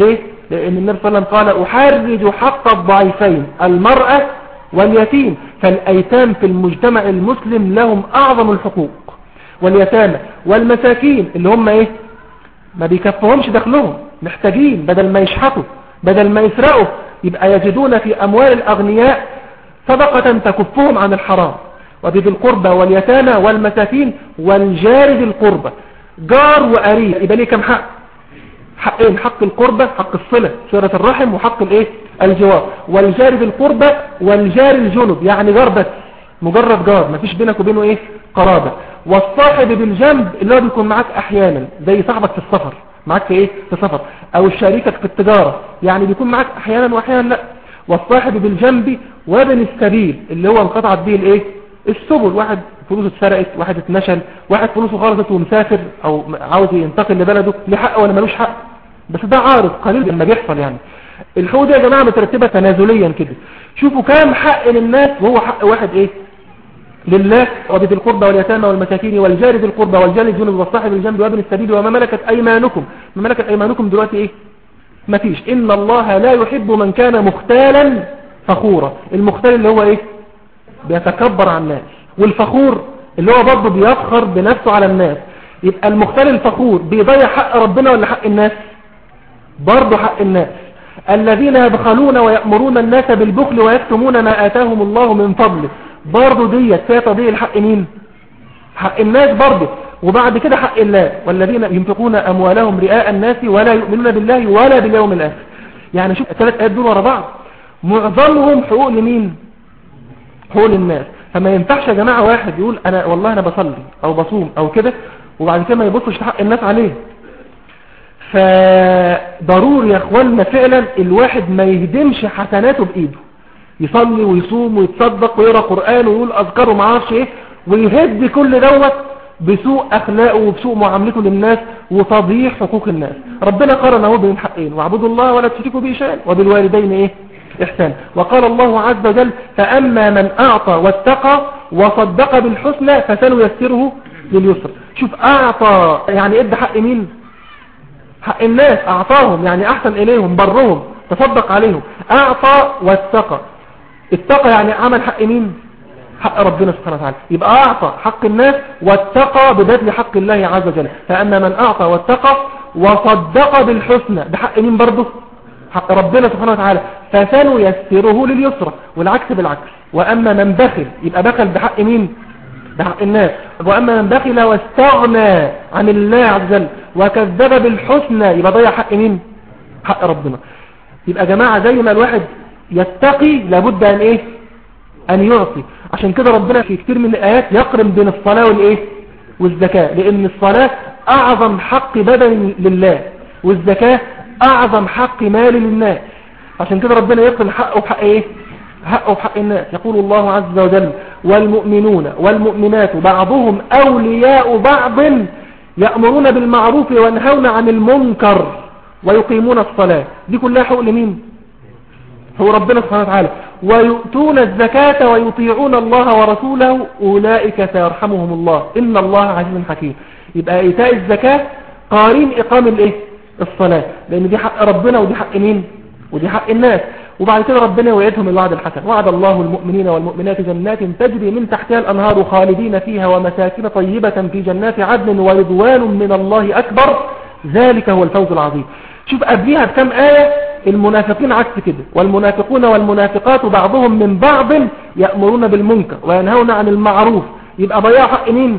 لأن النبي صلى الله عليه وسلم قال أحرج حق الضعيفين المرأة واليتيم. فالأيتام في المجتمع المسلم لهم أعظم الحقوق، واليتامى والمساكين اللي هم إيه ما بيكفهمش دخلهم، محتاجين بدل ما يشحطوا بدل ما يسرقوا يبقى يجدون في أموال الأغنياء صدقة تكفهم عن الحرام. وبذي القربى واليتامى والمساكين والجار ذي القربى. جار وقريب يبقى ليه كم حق؟ حقين، حق القربة حق الصلة صلة الرحم، وحق الايه الجوار. والجار ذي القربى والجار الجنب يعني جار بس مجرد جار مفيش بينك وبينه ايه قرابة. والصاحب بالجنب اللي هو بيكون معاك احيانا زي صاحبك في السفر معاك في ايه في سفر، او شريكك في التجارة يعني بيكون معاك احيانا واحيانا لا. والصاحب بالجنب وابن السبيل اللي هو انقطعت به الايه السبل، واحد فلوسه اتسرقت، واحد اتنشل، واحد فلوسه خلصت ومسافر او عاوز ينتقل لبلده، ليه حق ولا ملوش حق؟ بس ده عارض قليل لما بيحصل. يعني الحقوق دي يا جماعه مترتبه تنازليا كده. شوفوا كام حق للناس وهو حق واحد ايه لله. وبذي القربى واليتامى والمساكين والجار ذي القربى والجار الجنب والصاحب الجنب وابن السبيل وما ملكت ايمانكم. ما ملكت ايمانكم دلوقتي ايه؟ مفيش. ان الله لا يحب من كان مختالا فخورا. المختال اللي هو ايه بيتكبر على الناس، والفخور اللي هو برضه بيفخر بنفسه على الناس. يبقى المختال الفخور بيضيع حق ربنا ولا حق الناس؟ برضه حق الناس. الذين يبخلون ويأمرون الناس بالبخل ويكتمون ما آتاهم الله من فضله. برضه ديت فيها تضييع الحق مين؟ حق الناس برضه. وبعد كده حق الله. والذين ينفقون أموالهم رئاء الناس ولا يؤمنون بالله ولا باليوم الآخر. يعني شوف الثلاث آيات دول ورا بعض معظمهم حقوق لمين؟ حقوق للناس. فما ينفعش يا جماعة واحد يقول أنا والله أنا بصلي أو بصوم أو كده وبعد كده ما يبصش في حق الناس عليه. فضروري يا اخواننا فعلا الواحد ما يهدمش حسناته بإيده، يصلي ويصوم ويتصدق ويقرأ قرآن ويقول أذكار وما اعرفش ايه، ويهد كل دوت بسوء أخلاقه وبسوء معاملته للناس وتضييع حقوق الناس. ربنا قرن اهو بين حقين: واعبدوا الله ولا تشركوا به شيئا وبالوالدين ايه إحسان. وقال الله عز وجل: فأما من أعطى واتقى وصدق بالحسنى فسنيسره لليسر. شوف أعطى يعني ادى حق مين؟ حق الناس، أعطاهم يعني أحسن إليهم برهم تصدق عليهم. أعطى واتقى، اتقى يعني عمل حق مين؟ حق ربنا سبحانه وتعالى. يبقى أعطى حق الناس واتقى ببذل حق الله عز وجل. فأما من أعطى واتقى وصدق بالحسنى ده حق مين برضه؟ حق ربنا سبحانه وتعالى. فسنيسره لليسرى. والعكس بالعكس. وأما من بخل يبقى بخل بحق مين؟ بحق الناس. وأما من بخل واستغنى عن الله عز وجل وكذب بالحسنى يبقى ضيع حق مين؟ حق ربنا. يبقى جماعة زي ما الواحد يتقي لابد أن إيه؟ أن يعطي. عشان كده ربنا في كتير من الآيات يقرن بين الصلاة والإيه؟ والزكاة، لأن الصلاة أعظم حق بدني لله والزكاة أعظم حق مال للناس. عشان كده ربنا يقرن حقه بحق إيه؟ حقه بحق الناس. يقول الله عز وجل: والمؤمنون والمؤمنات بعضهم أولياء بعض يأمرون بالمعروف وينهون عن المنكر ويقيمون الصلاة. دي كلها حقوق لمين؟ هو ربنا سبحانه وتعالى. ويؤتون الزكاة ويطيعون الله ورسوله أولئك سيرحمهم الله إن الله عزيز حكيم. يبقى إيتاء الزكاة قارين إقام الإيه؟ الصلاة، لأن دي حق ربنا ودي حق مين؟ ودي حق الناس. وبعد كده ربنا يوعدهم الوعد الحسن: وعد الله المؤمنين والمؤمنات جنات تجري من تحتها الأنهار خالدين فيها ومساكن طيبة في جنات عدن ورضوان من الله أكبر ذلك هو الفوز العظيم. شوف قبلها بكم آية المنافقين عكس كده: والمنافقون والمنافقات بعضهم من بعض يأمرون بالمنكر وينهون عن المعروف. يبقى ضياع حق مين؟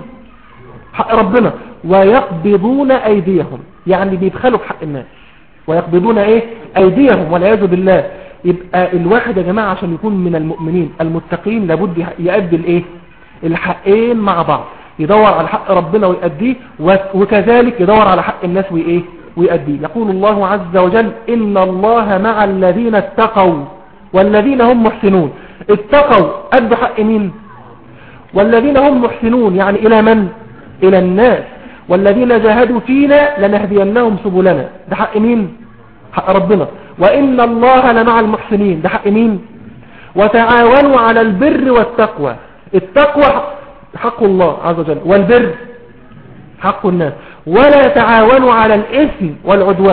حق ربنا. ويقبضون أيديهم يعني بيبخلوا بحق الناس. ويقبضون ايه؟ أيديهم والعياذ بالله. يبقى الواحد يا جماعة عشان يكون من المؤمنين المتقين لابد يؤدي الايه؟ الحقين مع بعض. يدور على حق ربنا ويؤديه، وكذلك يدور على حق الناس وايه؟ ويؤديه. يقول الله عز وجل: إن الله مع الذين اتقوا والذين هم محسنون. اتقوا أدوا حق مين؟ والذين هم محسنون يعني إلى من؟ إلى الناس. والذين جاهدوا فينا لنهدينهم سبلنا. ده حق مين؟ حق ربنا. وإن الله لمع المحسنين. ده حق مين؟ وتعاونوا على البر والتقوى. التقوى حق الله عز وجل، والبر حق الناس. ولا تعاونوا على الإثم والعدوان.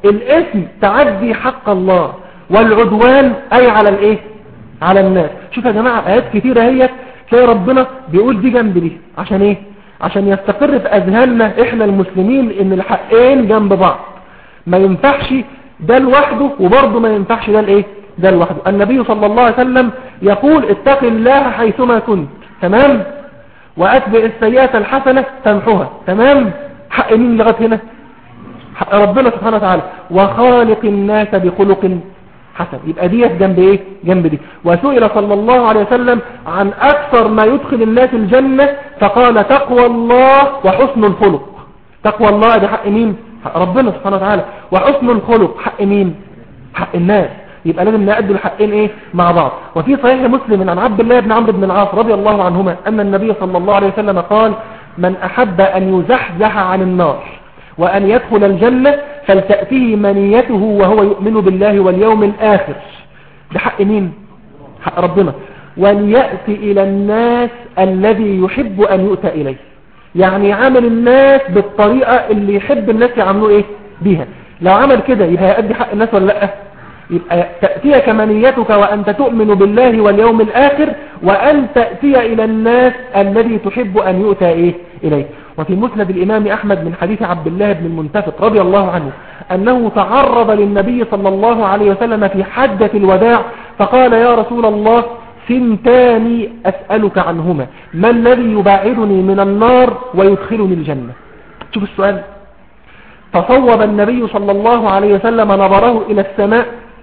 الاسم تعدي حق الله، والعدوان أي على الايه؟ على الناس. شوف يا جماعة آيات كتيرة هي تلاقي ربنا بيقول دي جنب دي. عشان ايه؟ عشان يستقر في أذهاننا احنا المسلمين ان الحقين جنب بعض، ما ينفعش ده لوحده وبرضه ما ينفعش ده الايه؟ ده لوحده. النبي صلى الله عليه وسلم يقول اتق الله حيثما كنت، تمام، وأتبع السيئة الحسنة تمحوها، تمام. حق مين لغاية هنا؟ حق ربنا سبحانه وتعالى. وخالق الناس بخلق حسن، يبقى دي جنب ايه؟ جنب دي. وسئل صلى الله عليه وسلم عن أكثر ما يدخل الناس الجنة فقال تقوى الله وحسن الخلق. تقوى الله ده حق مين؟ حق ربنا سبحانه وتعالى. وحسن الخلق حق مين؟ حق الناس. يبقى لازم نأدي الحقين ايه؟ مع بعض. وفي صحيح مسلم عن عبد الله بن عمرو بن العاص رضي الله عنهما أن النبي صلى الله عليه وسلم قال من أحب أن يزحزح عن النار وأن يدخل الجنة فلتأتيه منيته وهو يؤمن بالله واليوم الآخر. ده حق مين؟ حق ربنا. وليأتي إلى الناس الذي يحب أن يؤتى إليه، يعني عامل الناس بالطريقة اللي يحب الناس يعملوا ايه بيها. لو عمل كده يبقى يأدي حق الناس ولا لا؟ يبقى تأتيك منيتك وأنت تؤمن بالله واليوم الآخر، وأن تأتي إلى الناس الذي تحب أن يؤتى إيه إليه. وفي مسند الإمام أحمد من حديث عبد الله بن المنتفق رضي الله عنه أنه تعرض للنبي صلى الله عليه وسلم في حجة الوداع فقال يا رسول الله ثنتان أسألك عنهما، ما الذي يباعدني من النار ويدخلني الجنة؟ شوف السؤال. فصوب النبي صلى الله عليه وسلم نظره إلى السماء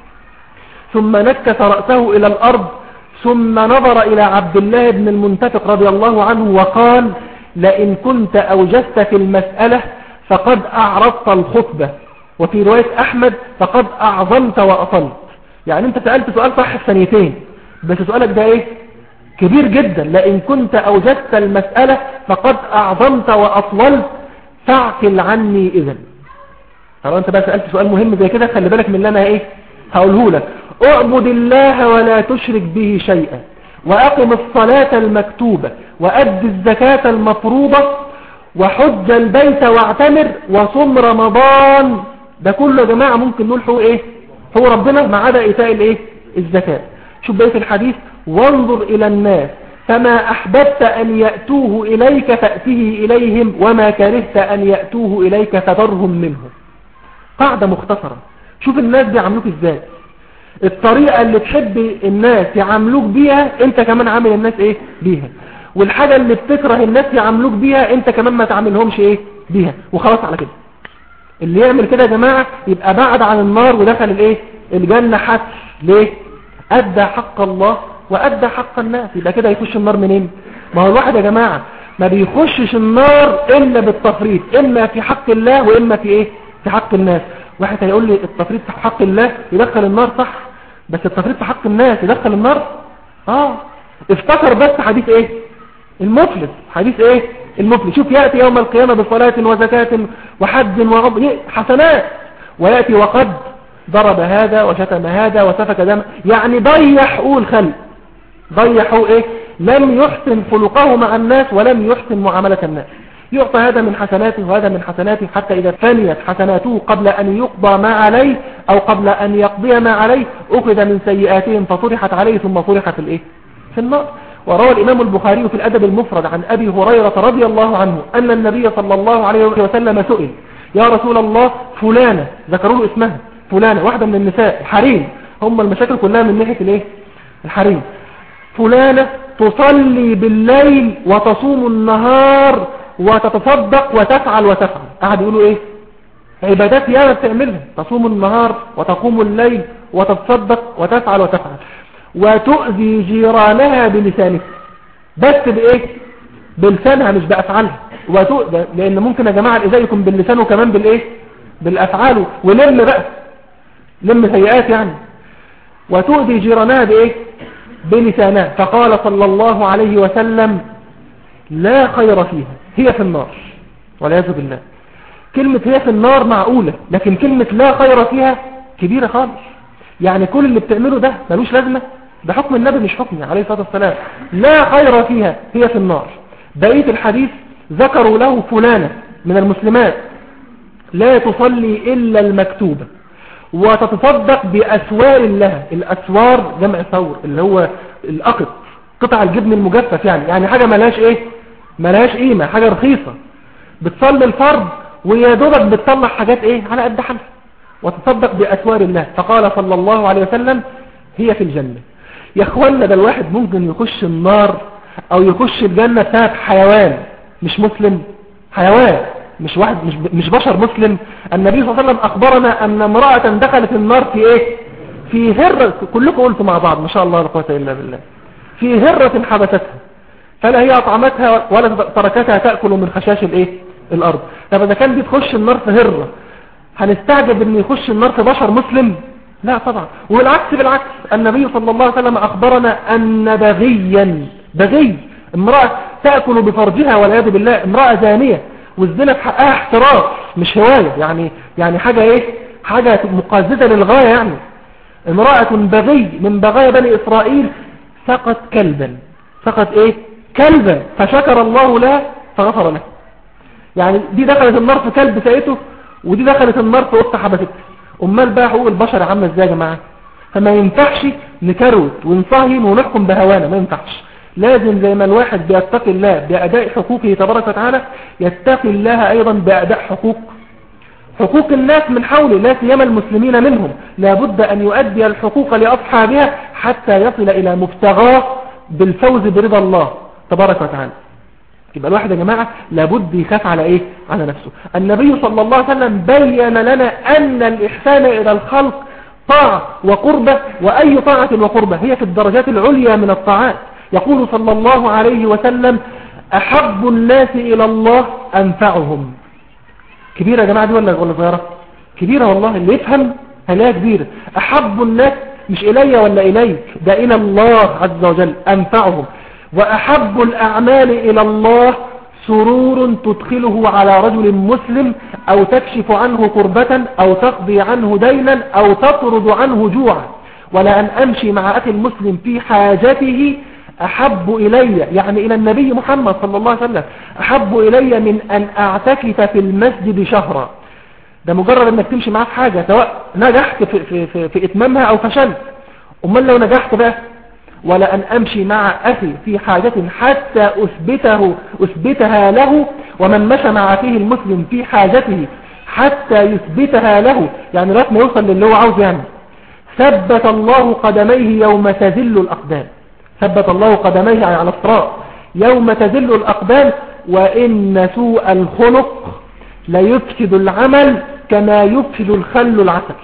ثم نكس رأسه إلى الأرض ثم نظر إلى عبد الله بن المنتفق رضي الله عنه وقال لئن كنت أوجزت في المسألة فقد أعرضت الخطبة، وفي رواية أحمد فقد أعظمت وأطلت. يعني أنت سألت سؤال صح في ثانيتين، بس سؤالك ده إيه؟ كبير جدا. لئن كنت أوجزت المسألة فقد أعظمت وأطللت فاعقل عني إذن. طبعا أنت بقى سألت سؤال مهم زي كده، خلي بالك من اللي أنا إيه هقوله لك. اعبد الله ولا تشرك به شيئا، وأقم الصلاة المكتوبة، وأد الزكاة المفروضة، وحج البيت واعتمر، وصم رمضان. ده كله يا جماعة ممكن نقول هو ايه؟ هو ربنا ما عدا إيتاء الايه؟ الزكاة. شوف بقية الحديث وانظر إلى الناس فما أحببت أن يأتوه إليك فأته إليهم وما كرهت أن يأتوه إليك فذرهم منهم. قاعدة مختصرة. شوف الناس بيعملوك ازاي، الطريقة اللي تحب الناس يعملوك بيها انت كمان عامل الناس ايه بيها، والحاجة اللي بتكره الناس يعملوك بيها انت كمان ما تعملهمش ايه بيها، وخلاص على كده. اللي يعمل كده يا جماعة يبقى بعد عن النار ودخل الايه الجنة حتى. ليه؟ ادى حق الله وادى حق الناس. يبقى كده يخش النار منين؟ ما هو الواحد يا جماعة ما بيخشش النار الا بالتفريط، اما في حق الله واما في ايه في حق الناس. واحد هيقول لي التفريط في حق الله يدخل النار، صح، بس التفريط في حق الناس يدخل النار. افتكر بس حديث ايه المفلس، حديث ايه المفلس. شوف يأتي يوم القيامة بصلاة وزكاة وحج وعمرة حسنات، ويأتي وقد ضرب هذا وشتم هذا وسفك دم، يعني ضيع حقوق الخلق، ضيع حقوق ايه، لم يحسن خلقه مع الناس ولم يحسن معاملة الناس. يعطى هذا من حسناته وهذا من حسناته حتى إذا فنيت حسناته قبل أن يقضى ما عليه أو قبل أن يقضي ما عليه أخذ من سيئاتهم فطرحت عليه ثم طرحت في في النار. وروى الإمام البخاري في الأدب المفرد عن أبي هريرة رضي الله عنه أن النبي صلى الله عليه وسلم سئل يا رسول الله فلانة، ذكروا له اسمها فلانة، واحدة من النساء الحريم، هم المشاكل كلها من ناحية الحريم. فلانة تصلي بالليل وتصوم النهار وتتصدق وتفعل. قاعد يقولوا ايه عبادات ياما بتعملها، تصوم النهار وتقوم الليل وتتصدق وتفعل وتؤذي جيرانها بلسانها. بس بايه؟ بلسانها مش بافعالها. لان ممكن يا جماعه الاذى يكون باللسان وكمان بالايه بالافعال، ولم بقى لم سيئات يعني. وتؤذي جيرانها بايه؟ بلسانها. فقال صلى الله عليه وسلم لا خير فيها، هي في النار والعياذ بالله. كلمة هي في النار معقولة، لكن كلمة لا خير فيها كبيرة خالص. يعني كل اللي بتعمله ده ملوش لازمة، ده حكم النبي مش حكمي عليه الصلاة والسلام. لا خير فيها، هي في النار. بقية الحديث ذكروا له فلانة من المسلمات لا تصلي إلا المكتوبة وتتصدق بأسوار لها. الأسوار جمع ثور اللي هو الأقط، قطع الجبن المجفف، يعني حاجة ملهاش قيمة، حاجة رخيصة. بتصلي الفرض ويا دوبك بتطلع حاجات على قد حالها، وتصدق بأسوار الله. فقال صلى الله عليه وسلم هي في الجنة. يا اخوانا ده الواحد ممكن يخش النار او يخش الجنة بسبب حيوان مش مسلم، حيوان مش واحد مش بشر مسلم. النبي صلى الله عليه وسلم اخبرنا ان امرأة دخلت النار في في هرة، كلكم قلتوا مع بعض ما شاء الله لا قوة الا بالله، في هرة حبستها فلا هي اطعمتها ولا تركتها تأكل من خشاش الارض. طب اذا كان بتخش النار في هرة هنستعجب ان يخش النار في بشر مسلم؟ لا طبعا. بالعكس النبي صلى الله عليه وسلم اخبرنا ان بغي امرأة تأكل بفرجها والعياذ بالله، امرأة زانية، والزنا في حقها احتراف مش هواية، يعني حاجة مقازدة للغاية. يعني امرأة بغي من بغايا بني اسرائيل سقط كلبا فشكر الله لها فغفر له. يعني دي دخلت النار في كلب سقته، ودي دخلت النار في قطة حبستها. امال بقى حقوق البشر عامله ازاي يا جماعه؟ فما ينفعش نكروت ونصهين ونحكم بهوانا، ما ينفعش. لازم زي ما الواحد بيتقي الله بأداء حقوقه تبارك وتعالى يتقي الله ايضا بأداء حقوق الناس من حوله، لا سيما المسلمين منهم. لابد ان يؤدي الحقوق لاصحابها حتى يصل الى مبتغاه بالفوز برضا الله تبارك وتعالى. يبقى الواحد يا جماعة لابد يخاف على على نفسه. النبي صلى الله عليه وسلم بين لنا أن الإحسان إلى الخلق طاعة وقربة، وأي طاعة وقربة هي في الدرجات العليا من الطاعات. يقول صلى الله عليه وسلم أحب الناس إلى الله أنفعهم. كبيرة يا جماعة دي ولا صغيرة؟ كبيرة والله، اللي يفهم هلاقيها كبيرة. أحب الناس مش إلي ولا إليك، ده إلى الله عز وجل أنفعهم. وأحب الأعمال إلى الله سرور تدخله على رجل مسلم أو تكشف عنه كربة أو تقضي عنه دينا أو تطرد عنه جوعا. ولا أن أمشي مع أخي المسلم في حاجته أحب إلي، يعني إلى النبي محمد صلى الله عليه وسلم، أحب إلي من أن أعتكف في المسجد شهرا. ده مجرد أنك تمشي معاه في حاجة، سواء نجحت في إتمامها أو فشلت. أمال لو نجحت بقى؟ ولا أن أمشي مع أخي في حاجة حتى أثبتها له، ومن مشى مع أخيه المسلم في حاجته حتى يثبتها له، يعني لغاية ما يوصل للي هو عاوز. يعني ثبت الله قدميه يوم تزل الأقدام، ثبت الله قدميه على الصراط يوم تزل الأقدام. وإن سوء الخلق ليفسد العمل كما يفسد الخل العسل.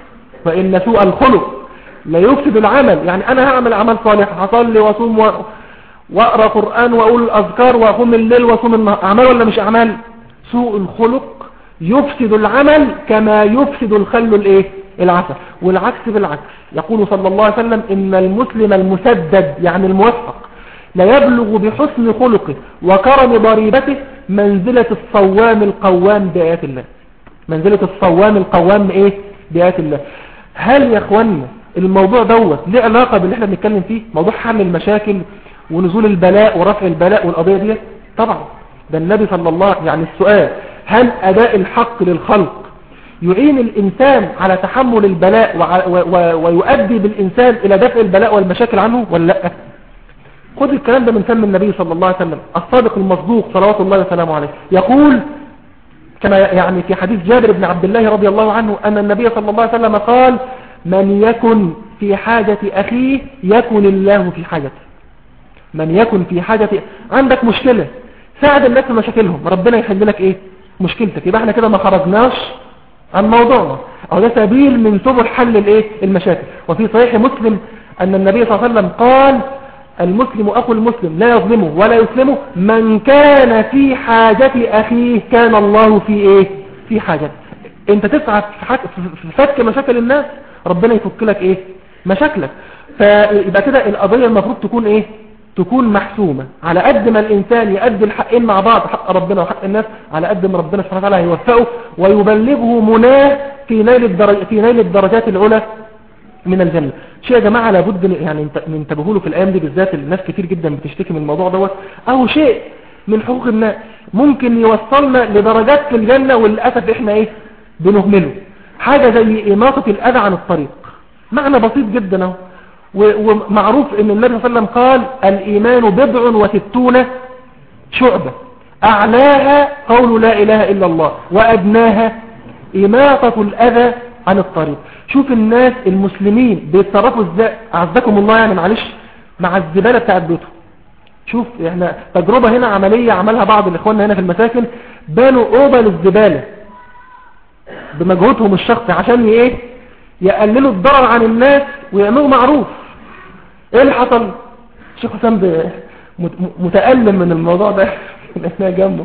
وإن سوء الخلق لا يفسد العمل، يعني انا هعمل عمل صالح، هصلي واصوم واقرا قران واقول الاذكار واقوم الليل واصوم النهار، اعمال ولا مش اعمال؟ سوء الخلق يفسد العمل كما يفسد الخل العسل. والعكس بالعكس. يقول صلى الله عليه وسلم ان المسلم المسدد يعني الموفق لا يبلغ بحسن خلقه وكرم ضريبته منزلة الصوام القوام بآيات الله. منزلة الصوام القوام بآيات الله. هل يا اخوانا الموضوع ليه علاقة باللي احنا بنتكلم فيه، موضوع حل المشاكل ونزول البلاء ورفع البلاء والقضية دي؟ طبعا. ده النبي صلى الله يعني السؤال هل أداء الحق للخلق يعين الإنسان على تحمل البلاء ويؤدي بالإنسان إلى دفع البلاء والمشاكل عنه ولا لا؟ خذ الكلام ده من فم النبي صلى الله عليه وسلم الصادق المصدوق صلوات الله وسلامه عليه. يقول كما يعني في حديث جابر بن عبد الله رضي الله عنه أن النبي صلى الله عليه وسلم قال من يكن في حاجة أخيه يكن الله في حاجته. من يكن في حاجة، عندك مشكلة ساعد الناس في مشاكلهم، ربنا يحل لك مشكلتك. يبقى احنا كده ما خرجناش عن موضوعنا، او ده سبيل من سبل حل المشاكل. وفي صحيح مسلم ان النبي صلى الله عليه وسلم قال المسلم اخو المسلم لا يظلمه ولا يسلمه، من كان في حاجة اخيه كان الله في حاجته. انت تسعى في فك مشاكل الناس، ربنا يفك لك مشاكلك. فيبقى كده القضية المفروض تكون محسومة. على قد ما الإنسان يؤدي الحقين مع بعض، حق ربنا وحق الناس، على قد ما ربنا سبحانه وتعالى هيوفقه ويبلغه مناه في نيل الدرجات العلى من الجنة. شيء يا جماعة لابد يعني ننتبهوا له في الأيام دي بالذات. الناس كتير جدا بتشتكي من الموضوع دوت، أو شيء من حقوق الناس ممكن يوصلنا لدرجات في الجنة، وللأسف احنا ايه بنهمله. حاجة زي إماطة الأذى عن الطريق، معنى بسيط جدا اهو. ومعروف ان النبي صلى الله عليه وسلم قال الإيمان 67 شعبة، أعلاها قول لا إله إلا الله، وأدناها إماطة الأذى عن الطريق. شوف الناس المسلمين بيتصرفوا ازاي، أعزكم الله يعني معلش، مع الزبالة بتاعت بيوتهم. شوف احنا تجربة هنا عملية عملها بعض الإخواننا هنا في المساكن، بنوا أوضة للزبالة بمجهودهم الشخصي عشان ايه يقللوا الضرر عن الناس ويعملوا معروف. ايه اللي حصل؟ الشيخ حسام متألم من الموضوع ده احنا جنبه.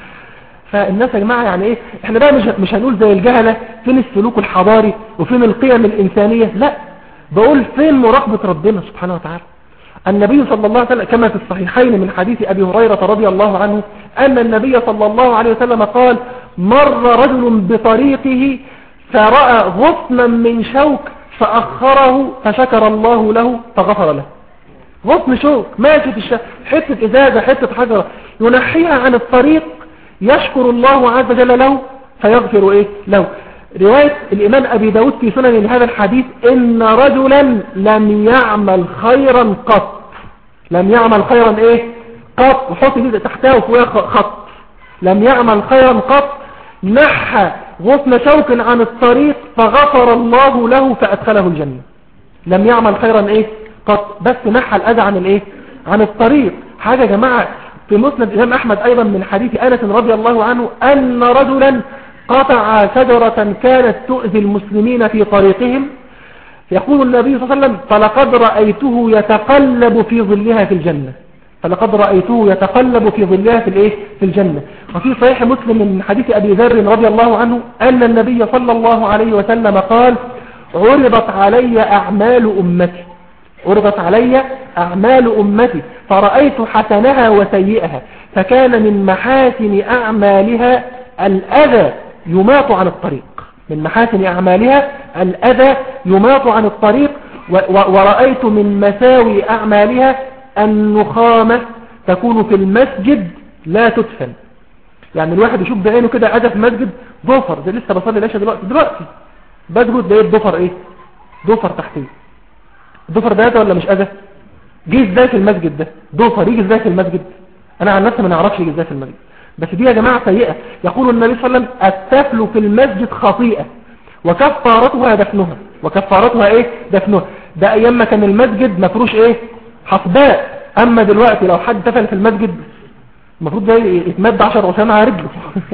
فالناس يا جماعة يعني ايه، احنا بقى مش هنقول زي الجهلة فين السلوك الحضاري وفين القيم الإنسانية، لا، بقول فين مراقبة ربنا سبحانه وتعالى. النبي صلى الله عليه وسلم كما في الصحيحين من حديث أبي هريرة رضي الله عنه أن النبي صلى الله عليه وسلم قال مر رجل بطريقه فرأى غصنا من شوك فأخره فشكر الله له فغفر له. غصن شوك ماشي في الشارع، حتة إزازة حتة حجرة ينحيها عن الطريق، يشكر الله عز وجل له فيغفر إيه له. رواية الإمام أبي داود في سنن هذا الحديث إن رجلا لم يعمل خيرا قط، لم يعمل خيرا إيه قط، وحط دي تحتها وفوقها خط، لم يعمل خيرا قط نحى غصن شوك عن الطريق فغفر الله له فأدخله الجنة. لم يعمل خيرا إيه قط، بس نحى الأذى عن الإيه عن الطريق. حاجة يا جماعة في مسند الإمام أحمد أيضا من حديث أنس رضي الله عنه أن رجلا قطع شجرة كانت تؤذي المسلمين في طريقهم، يقول النبي صلى الله عليه وسلم فلقد رأيته يتقلب في ظلها في الجنة، فلقد رأيته يتقلب في ظلها في الايه في الجنة. وفي صحيح مسلم من حديث أبي ذر رضي الله عنه أن النبي صلى الله عليه وسلم قال عرضت علي أعمال أمتي، عرضت علي أعمال أمتي فرأيت حسنها وسيئها، فكان من محاسن أعمالها الأذى يماط عن الطريق، من محاسن أعمالها الأذى يماط عن الطريق. ورأيت من مساوي أعمالها النخامة تكون في المسجد لا تدفن. يعني الواحد يشوف بعينه كده أذى في مسجد ضفر، ده لسه بصلي العشاء دلوقتي بسجد لقيت ضفر ايه ضفر تحتيه. الضفر ده ولا مش أذى؟ جه ازاي في المسجد ده؟ ضفر يجي ازاي في المسجد؟ انا عن نفسي ما نعرفش يجي ازاي في المسجد، بس دي يا جماعة سيئة. يقول النبي صلى الله عليه وسلم التفل في المسجد خطيئة وكفارتها دفنها، وكفارتها ايه دفنها. ده ايام ما كان المسجد مفروش ايه حصباء، اما دلوقتي لو حد تفل في المسجد المفروض ده يتمد 10 عشان على رجله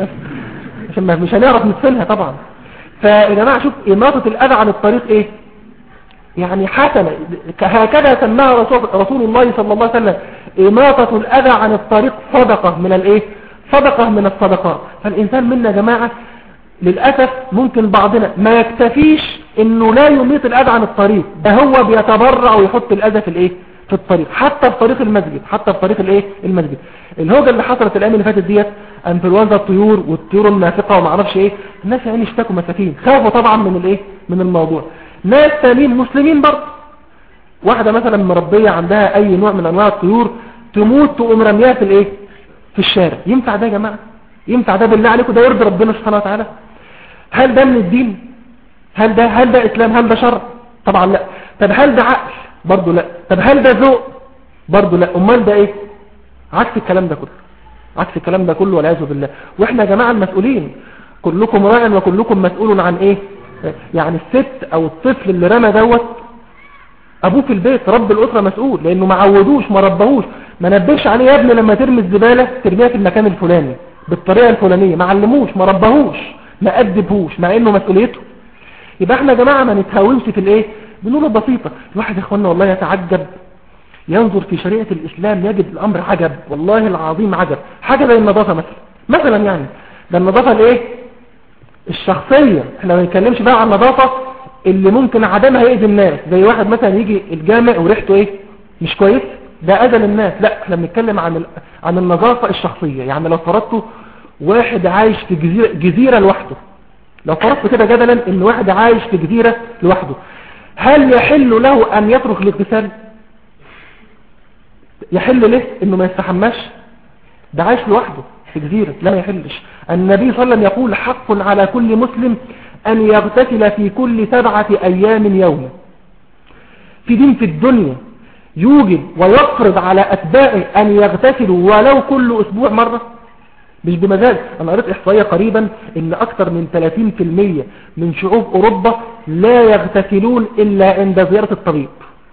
عشان مش هنعرف ندفنها طبعا. فيا جماعة شوف إماطة الأذى عن الطريق ايه يعني حسنة، هكذا سماها رسول الله صلى الله عليه وسلم إماطة الأذى عن الطريق صدقة من الايه صدقة من الصدقات. فالإنسان منا يا جماعة للأسف ممكن بعضنا ما يكتفيش انه لا يميط الأذى عن الطريق، ده هو بيتبرع ويحط الأذى في الايه في الطريق، حتى في طريق المسجد، حتى في طريق الايه المسجد. الهوجة اللي حصلت الايام اللي فاتت ديت انفلونزا الطيور والطيور النافقة وما اعرفش ايه، الناس يعني اشتكوا مساكين، خافوا طبعا من الايه من الموضوع. ناس ثانيين مسلمين برضه، واحدة مثلا مربية عندها اي نوع من انواع الطيور تموت تقوم رميها في الايه في الشارع. ينفع ده يا جماعة؟ ينفع ده بالله عليكم؟ ده يرضي ربنا سبحانه وتعالى؟ هل ده من الدين؟ هل ده اسلام؟ هل ده شرع؟ طبعا لا. طب هل ده عقل؟ برضه لا. طب هل ده ذوق؟ برضه لا. امال ده ايه؟ عكس الكلام ده كله، عكس الكلام ده كله والعياذ بالله. واحنا يا جماعة المسؤولين، كلكم راع وكلكم مسؤول عن ايه. يعني الست او الطفل اللي رمى دوت ابوه في البيت رب الاسره مسؤول، لانه ما عودوش ما ربهوش، ما نبهش عليه يا ابني لما ترمي الزباله ترميها في المكان الفلاني بالطريقه الفلانيه، ما علموش ما ربهوش ما ادبهوش، مع انه مسؤوليته. يبقى احنا يا جماعه ما نتهاونش في الايه بنقول بسيطه. الواحد يا اخوانا والله يتعجب، ينظر في شريعه الاسلام يجد الامر عجب، والله العظيم عجب. حاجه زي النظافه مثلا يعني ده النظافه الايه الشخصيه، احنا ما بنتكلمش بقى عن النظافه اللي ممكن عدمها يأذي الناس، زي واحد مثلا يجي الجامع وريحته ايه مش كويس، ده اذى للناس. لا، احنا بنتكلم عن النظافه الشخصيه. يعني لو فرضتوا واحد عايش في جزيره لوحده، لو فرضت كده جدلا ان واحد عايش في جزيره لوحده، هل يحل له ان يترك الاغتسال؟ يحل له انه ما يستحماش؟ ده عايش لوحده في جزيرة، لا ما يحلش. النبي صلى الله عليه وسلم يقول حق على كل مسلم أن يغتسل في كل 7 أيام يوما. في دين في الدنيا يوجد ويفرض على أتباعه أن يغتسلوا ولو كل أسبوع مرة؟ مش بمزاج. أنا قريت إحصائية قريبا إن أكثر من 30% من شعوب أوروبا لا يغتسلون إلا عند زيارة الطبيب،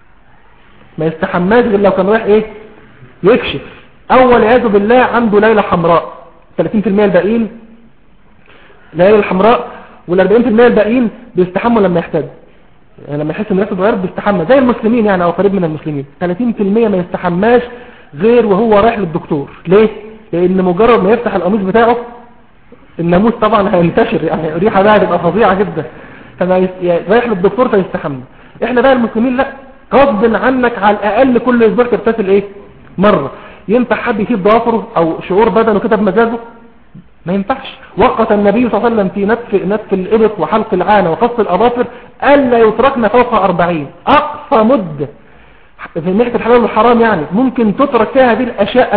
ما يستحماش غير لو كان رايح إيه يكشف، أول عياذ بالله عنده ليلة حمراء. 30% الباقيين ليلة الحمراء، وال40% الباقيين بيستحموا لما يحتاج، يعني لما يحس ان نفسه اتغير بيستحمى زي المسلمين يعني او قريب من المسلمين. 30% ما يستحماش غير وهو رايح للدكتور. ليه؟ لان مجرد ما يفتح القميص بتاعه الناموس طبعا هينتشر، يعني ريحه بقى تبقى فظيعه جدا، فما رايح للدكتور فيستحمى. احنا بقى المسلمين لا، غصب عنك على الاقل كل اسبوع تغتسل ايه مره. ينفع حد يسيب ضوافره او شعور بدنه كده بمزاجه؟ ما ينفعش. وقت النبي صلى الله عليه وسلم في نتف الإبط وحلق العانة وقص الأظافر ألا يتركن فوق 40، أقصى مدة في ناحية الحلال والحرام يعني ممكن تترك فيها هذه الأشياء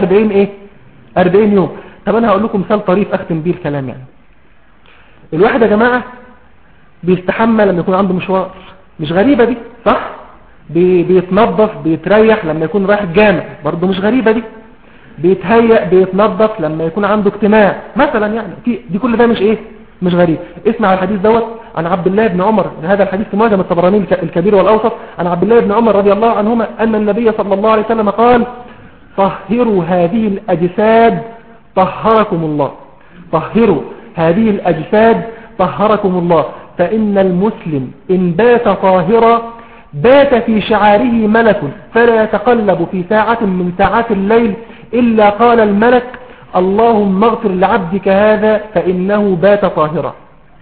40 يوم. طب أنا هقول لكم مثال طريف أختم بيه الكلام. يعني الواحد يا جماعة بيستحمى لما يكون عنده مشوار، مش غريبة دي صح؟ بيتنظف بيتريح لما يكون رايح الجامع، برضه مش غريبة دي. بيتهيأ بيتنظف لما يكون عنده اجتماع مثلا، يعني دي كل ده مش ايه مش غريب. اسمع الحديث دوت عن عبد الله بن عمر، هذا الحديث في معجم الطبراني الكبير والأوسط، عن عبد الله بن عمر رضي الله عنهما أن النبي صلى الله عليه وسلم قال طهروا هذه الأجساد طهركم الله، طهروا هذه الأجساد طهركم الله، فإن المسلم إن بات طاهرا بات في شعاره ملك فلا يتقلب في ساعة من ساعات الليل إلا قال الملك اللهم اغفر لعبدك هذا فإنه بات طاهرا.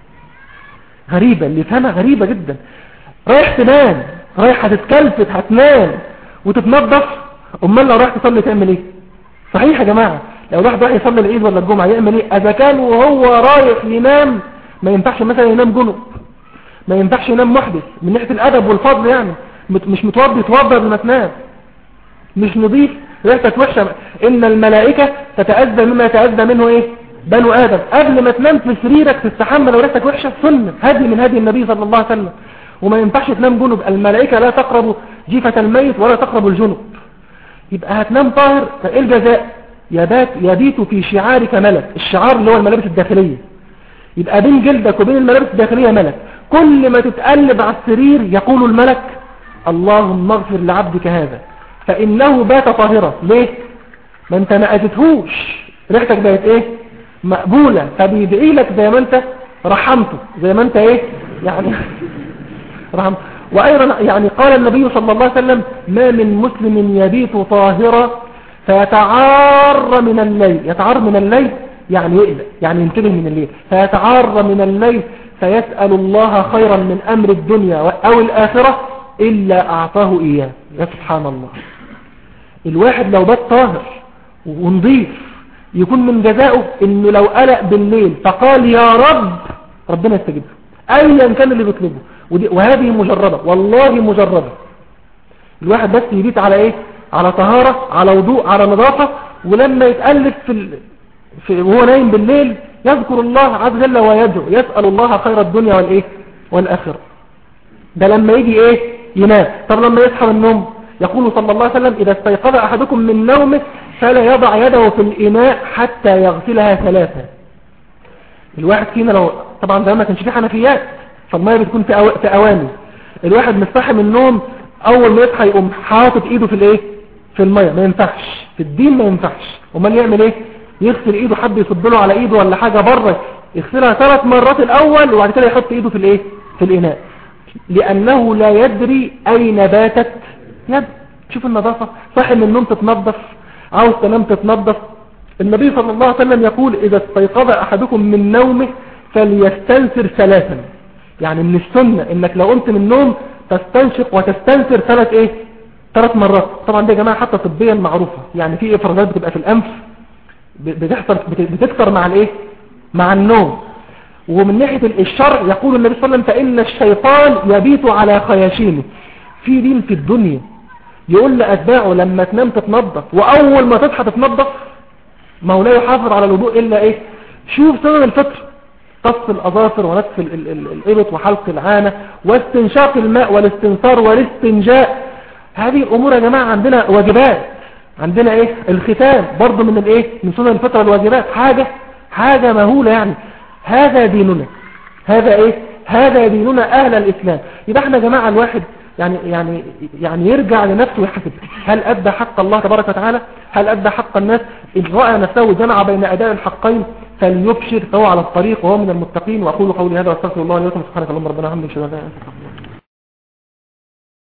غريبة، اللي فهمها غريبة جدا. رايح تنام، رايح هتتكلفت هتنام وتتنظف، امال لو رايح تصلي تعمل ايه؟ صحيح يا جماعة، لو راح بقى يصلي العيد ولا الجمعة يعمل ايه؟ اذا كان وهو رايح ينام ما ينفعش مثلا ينام جنب، ما ينفعش ينام محدث من ناحية الادب والفضل، يعني مش متوضي يتوضى قبل ما تنام، مش نظيف ريحتك وحشة. ان الملائكة تتأذى مما يتأذى منه ايه بنو ادم. قبل ما تنام في سريرك تستحمى لو ريحتك وحشة، سنة هدي من هدي النبي صلى الله عليه وسلم. وما ينفعش تنام جنب، الملائكة لا تقرب جيفة الميت ولا تقرب الجنب. يبقى هتنام طاهر، فايه الجزاء؟ يبيت في شعارك ملك، الشعار اللي هو الملابس الداخلية، يبقى بين جلدك وبين الملابس الداخلية ملك. كل ما تتقلب على السرير يقول الملك اللهم اغفر لعبدك هذا فإنه بات طاهرا. ليه؟ ما انت ما أذيتهوش، ريحتك بقت ايه مقبولة، فبيدعي لك زي ما انت رحمته، زي ما انت ايه يعني رحمته. وأيضا يعني قال النبي صلى الله عليه وسلم ما من مسلم يبيت طاهرا فيتعار من الليل، يتعار من الليل يعني يقلق، يعني ينتبه من الليل، فيتعار من الليل فيسأل الله خيرا من أمر الدنيا أو الآخرة إلا أعطاه إياه. يا سبحان الله، الواحد لو بات طاهر ونضيف يكون من جزائه إنه لو قلق بالليل فقال يا رب ربنا يستجيب له أيا كان اللي بيطلبه. وهذه مجربة، والله مجربة. الواحد بس يبيت على إيه؟ على طهارة، على وضوء، على نظافة، ولما يتألف وهو نايم بالليل يذكر الله عز وجل ويدعو يسأل الله خير الدنيا والإيه والآخرة. ده لما يجي إيه ينام. طب لما يصحى من النوم يقول صلى الله عليه وسلم إذا استيقظ أحدكم من نومه فلا يضع يده في الإناء حتى يغسلها 3. الواحد فينا لو طبعا زمان ما كانش فيه حنفيات فالمية بتكون في أواني، الواحد مستحي من النوم أول ما يصحى يقوم حاطط إيده في الإيه في المية. ما ينفعش في الدين، ما ينفعش. امال يعمل إيه؟ يغسل إيده، حد يصب له على إيده ولا حاجة بره يغسلها 3 مرات الأول وبعد كده يحط إيده في الإيه في الإناء، لأنه لا يدري أين باتت يد. شوف النظافة، صاحي من النوم تتنظف، عاوز تنام تتنظف. النبي صلى الله عليه وسلم يقول إذا استيقظ أحدكم من نومه فليستنثر 3. يعني من السنة إنك لو قمت من النوم تستنشق وتستنثر 3 مرات. طبعا دي يا جماعة حتى طبيا معروفة، يعني في إفرازات بتبقى في الأنف بتكثر مع الإيه مع النوم. ومن ناحية الشرع يقول النبي صلى الله عليه وسلم فإن الشيطان يبيت على خياشيمه. في دين في الدنيا يقول لأتباعه لما تنام تتنظف وأول ما تصحى تتنظف. ما هو لا يحافظ على الوضوء إلا إيه؟ شوف سنن الفطر، قص الأظافر ونتف الإبط وحلق العانة واستنشاق الماء والاستنثار والاستنجاء. هذه الأمور يا جماعة عندنا واجبات. عندنا إيه؟ الختان برضو من الإيه؟ من سنن الفطر الواجبات، حاجة مهولة يعني. هذا ديننا، هذا إيه؟ هذا ديننا أهل الإسلام. يبقى احنا يا جماعة الواحد يعني يرجع لنفسه ويحسب، هل أدى حق الله تبارك وتعالى؟ هل أدى حق الناس؟ إن رأى نفسه جمع بين أداء الحقين فليبشر، فهو على الطريق وهو من المتقين. وأقول قولي هذا واستغفر الله لي ولكم. سبحانك اللهم ربنا وبحمدك، اشهد ان لا اله الا انت.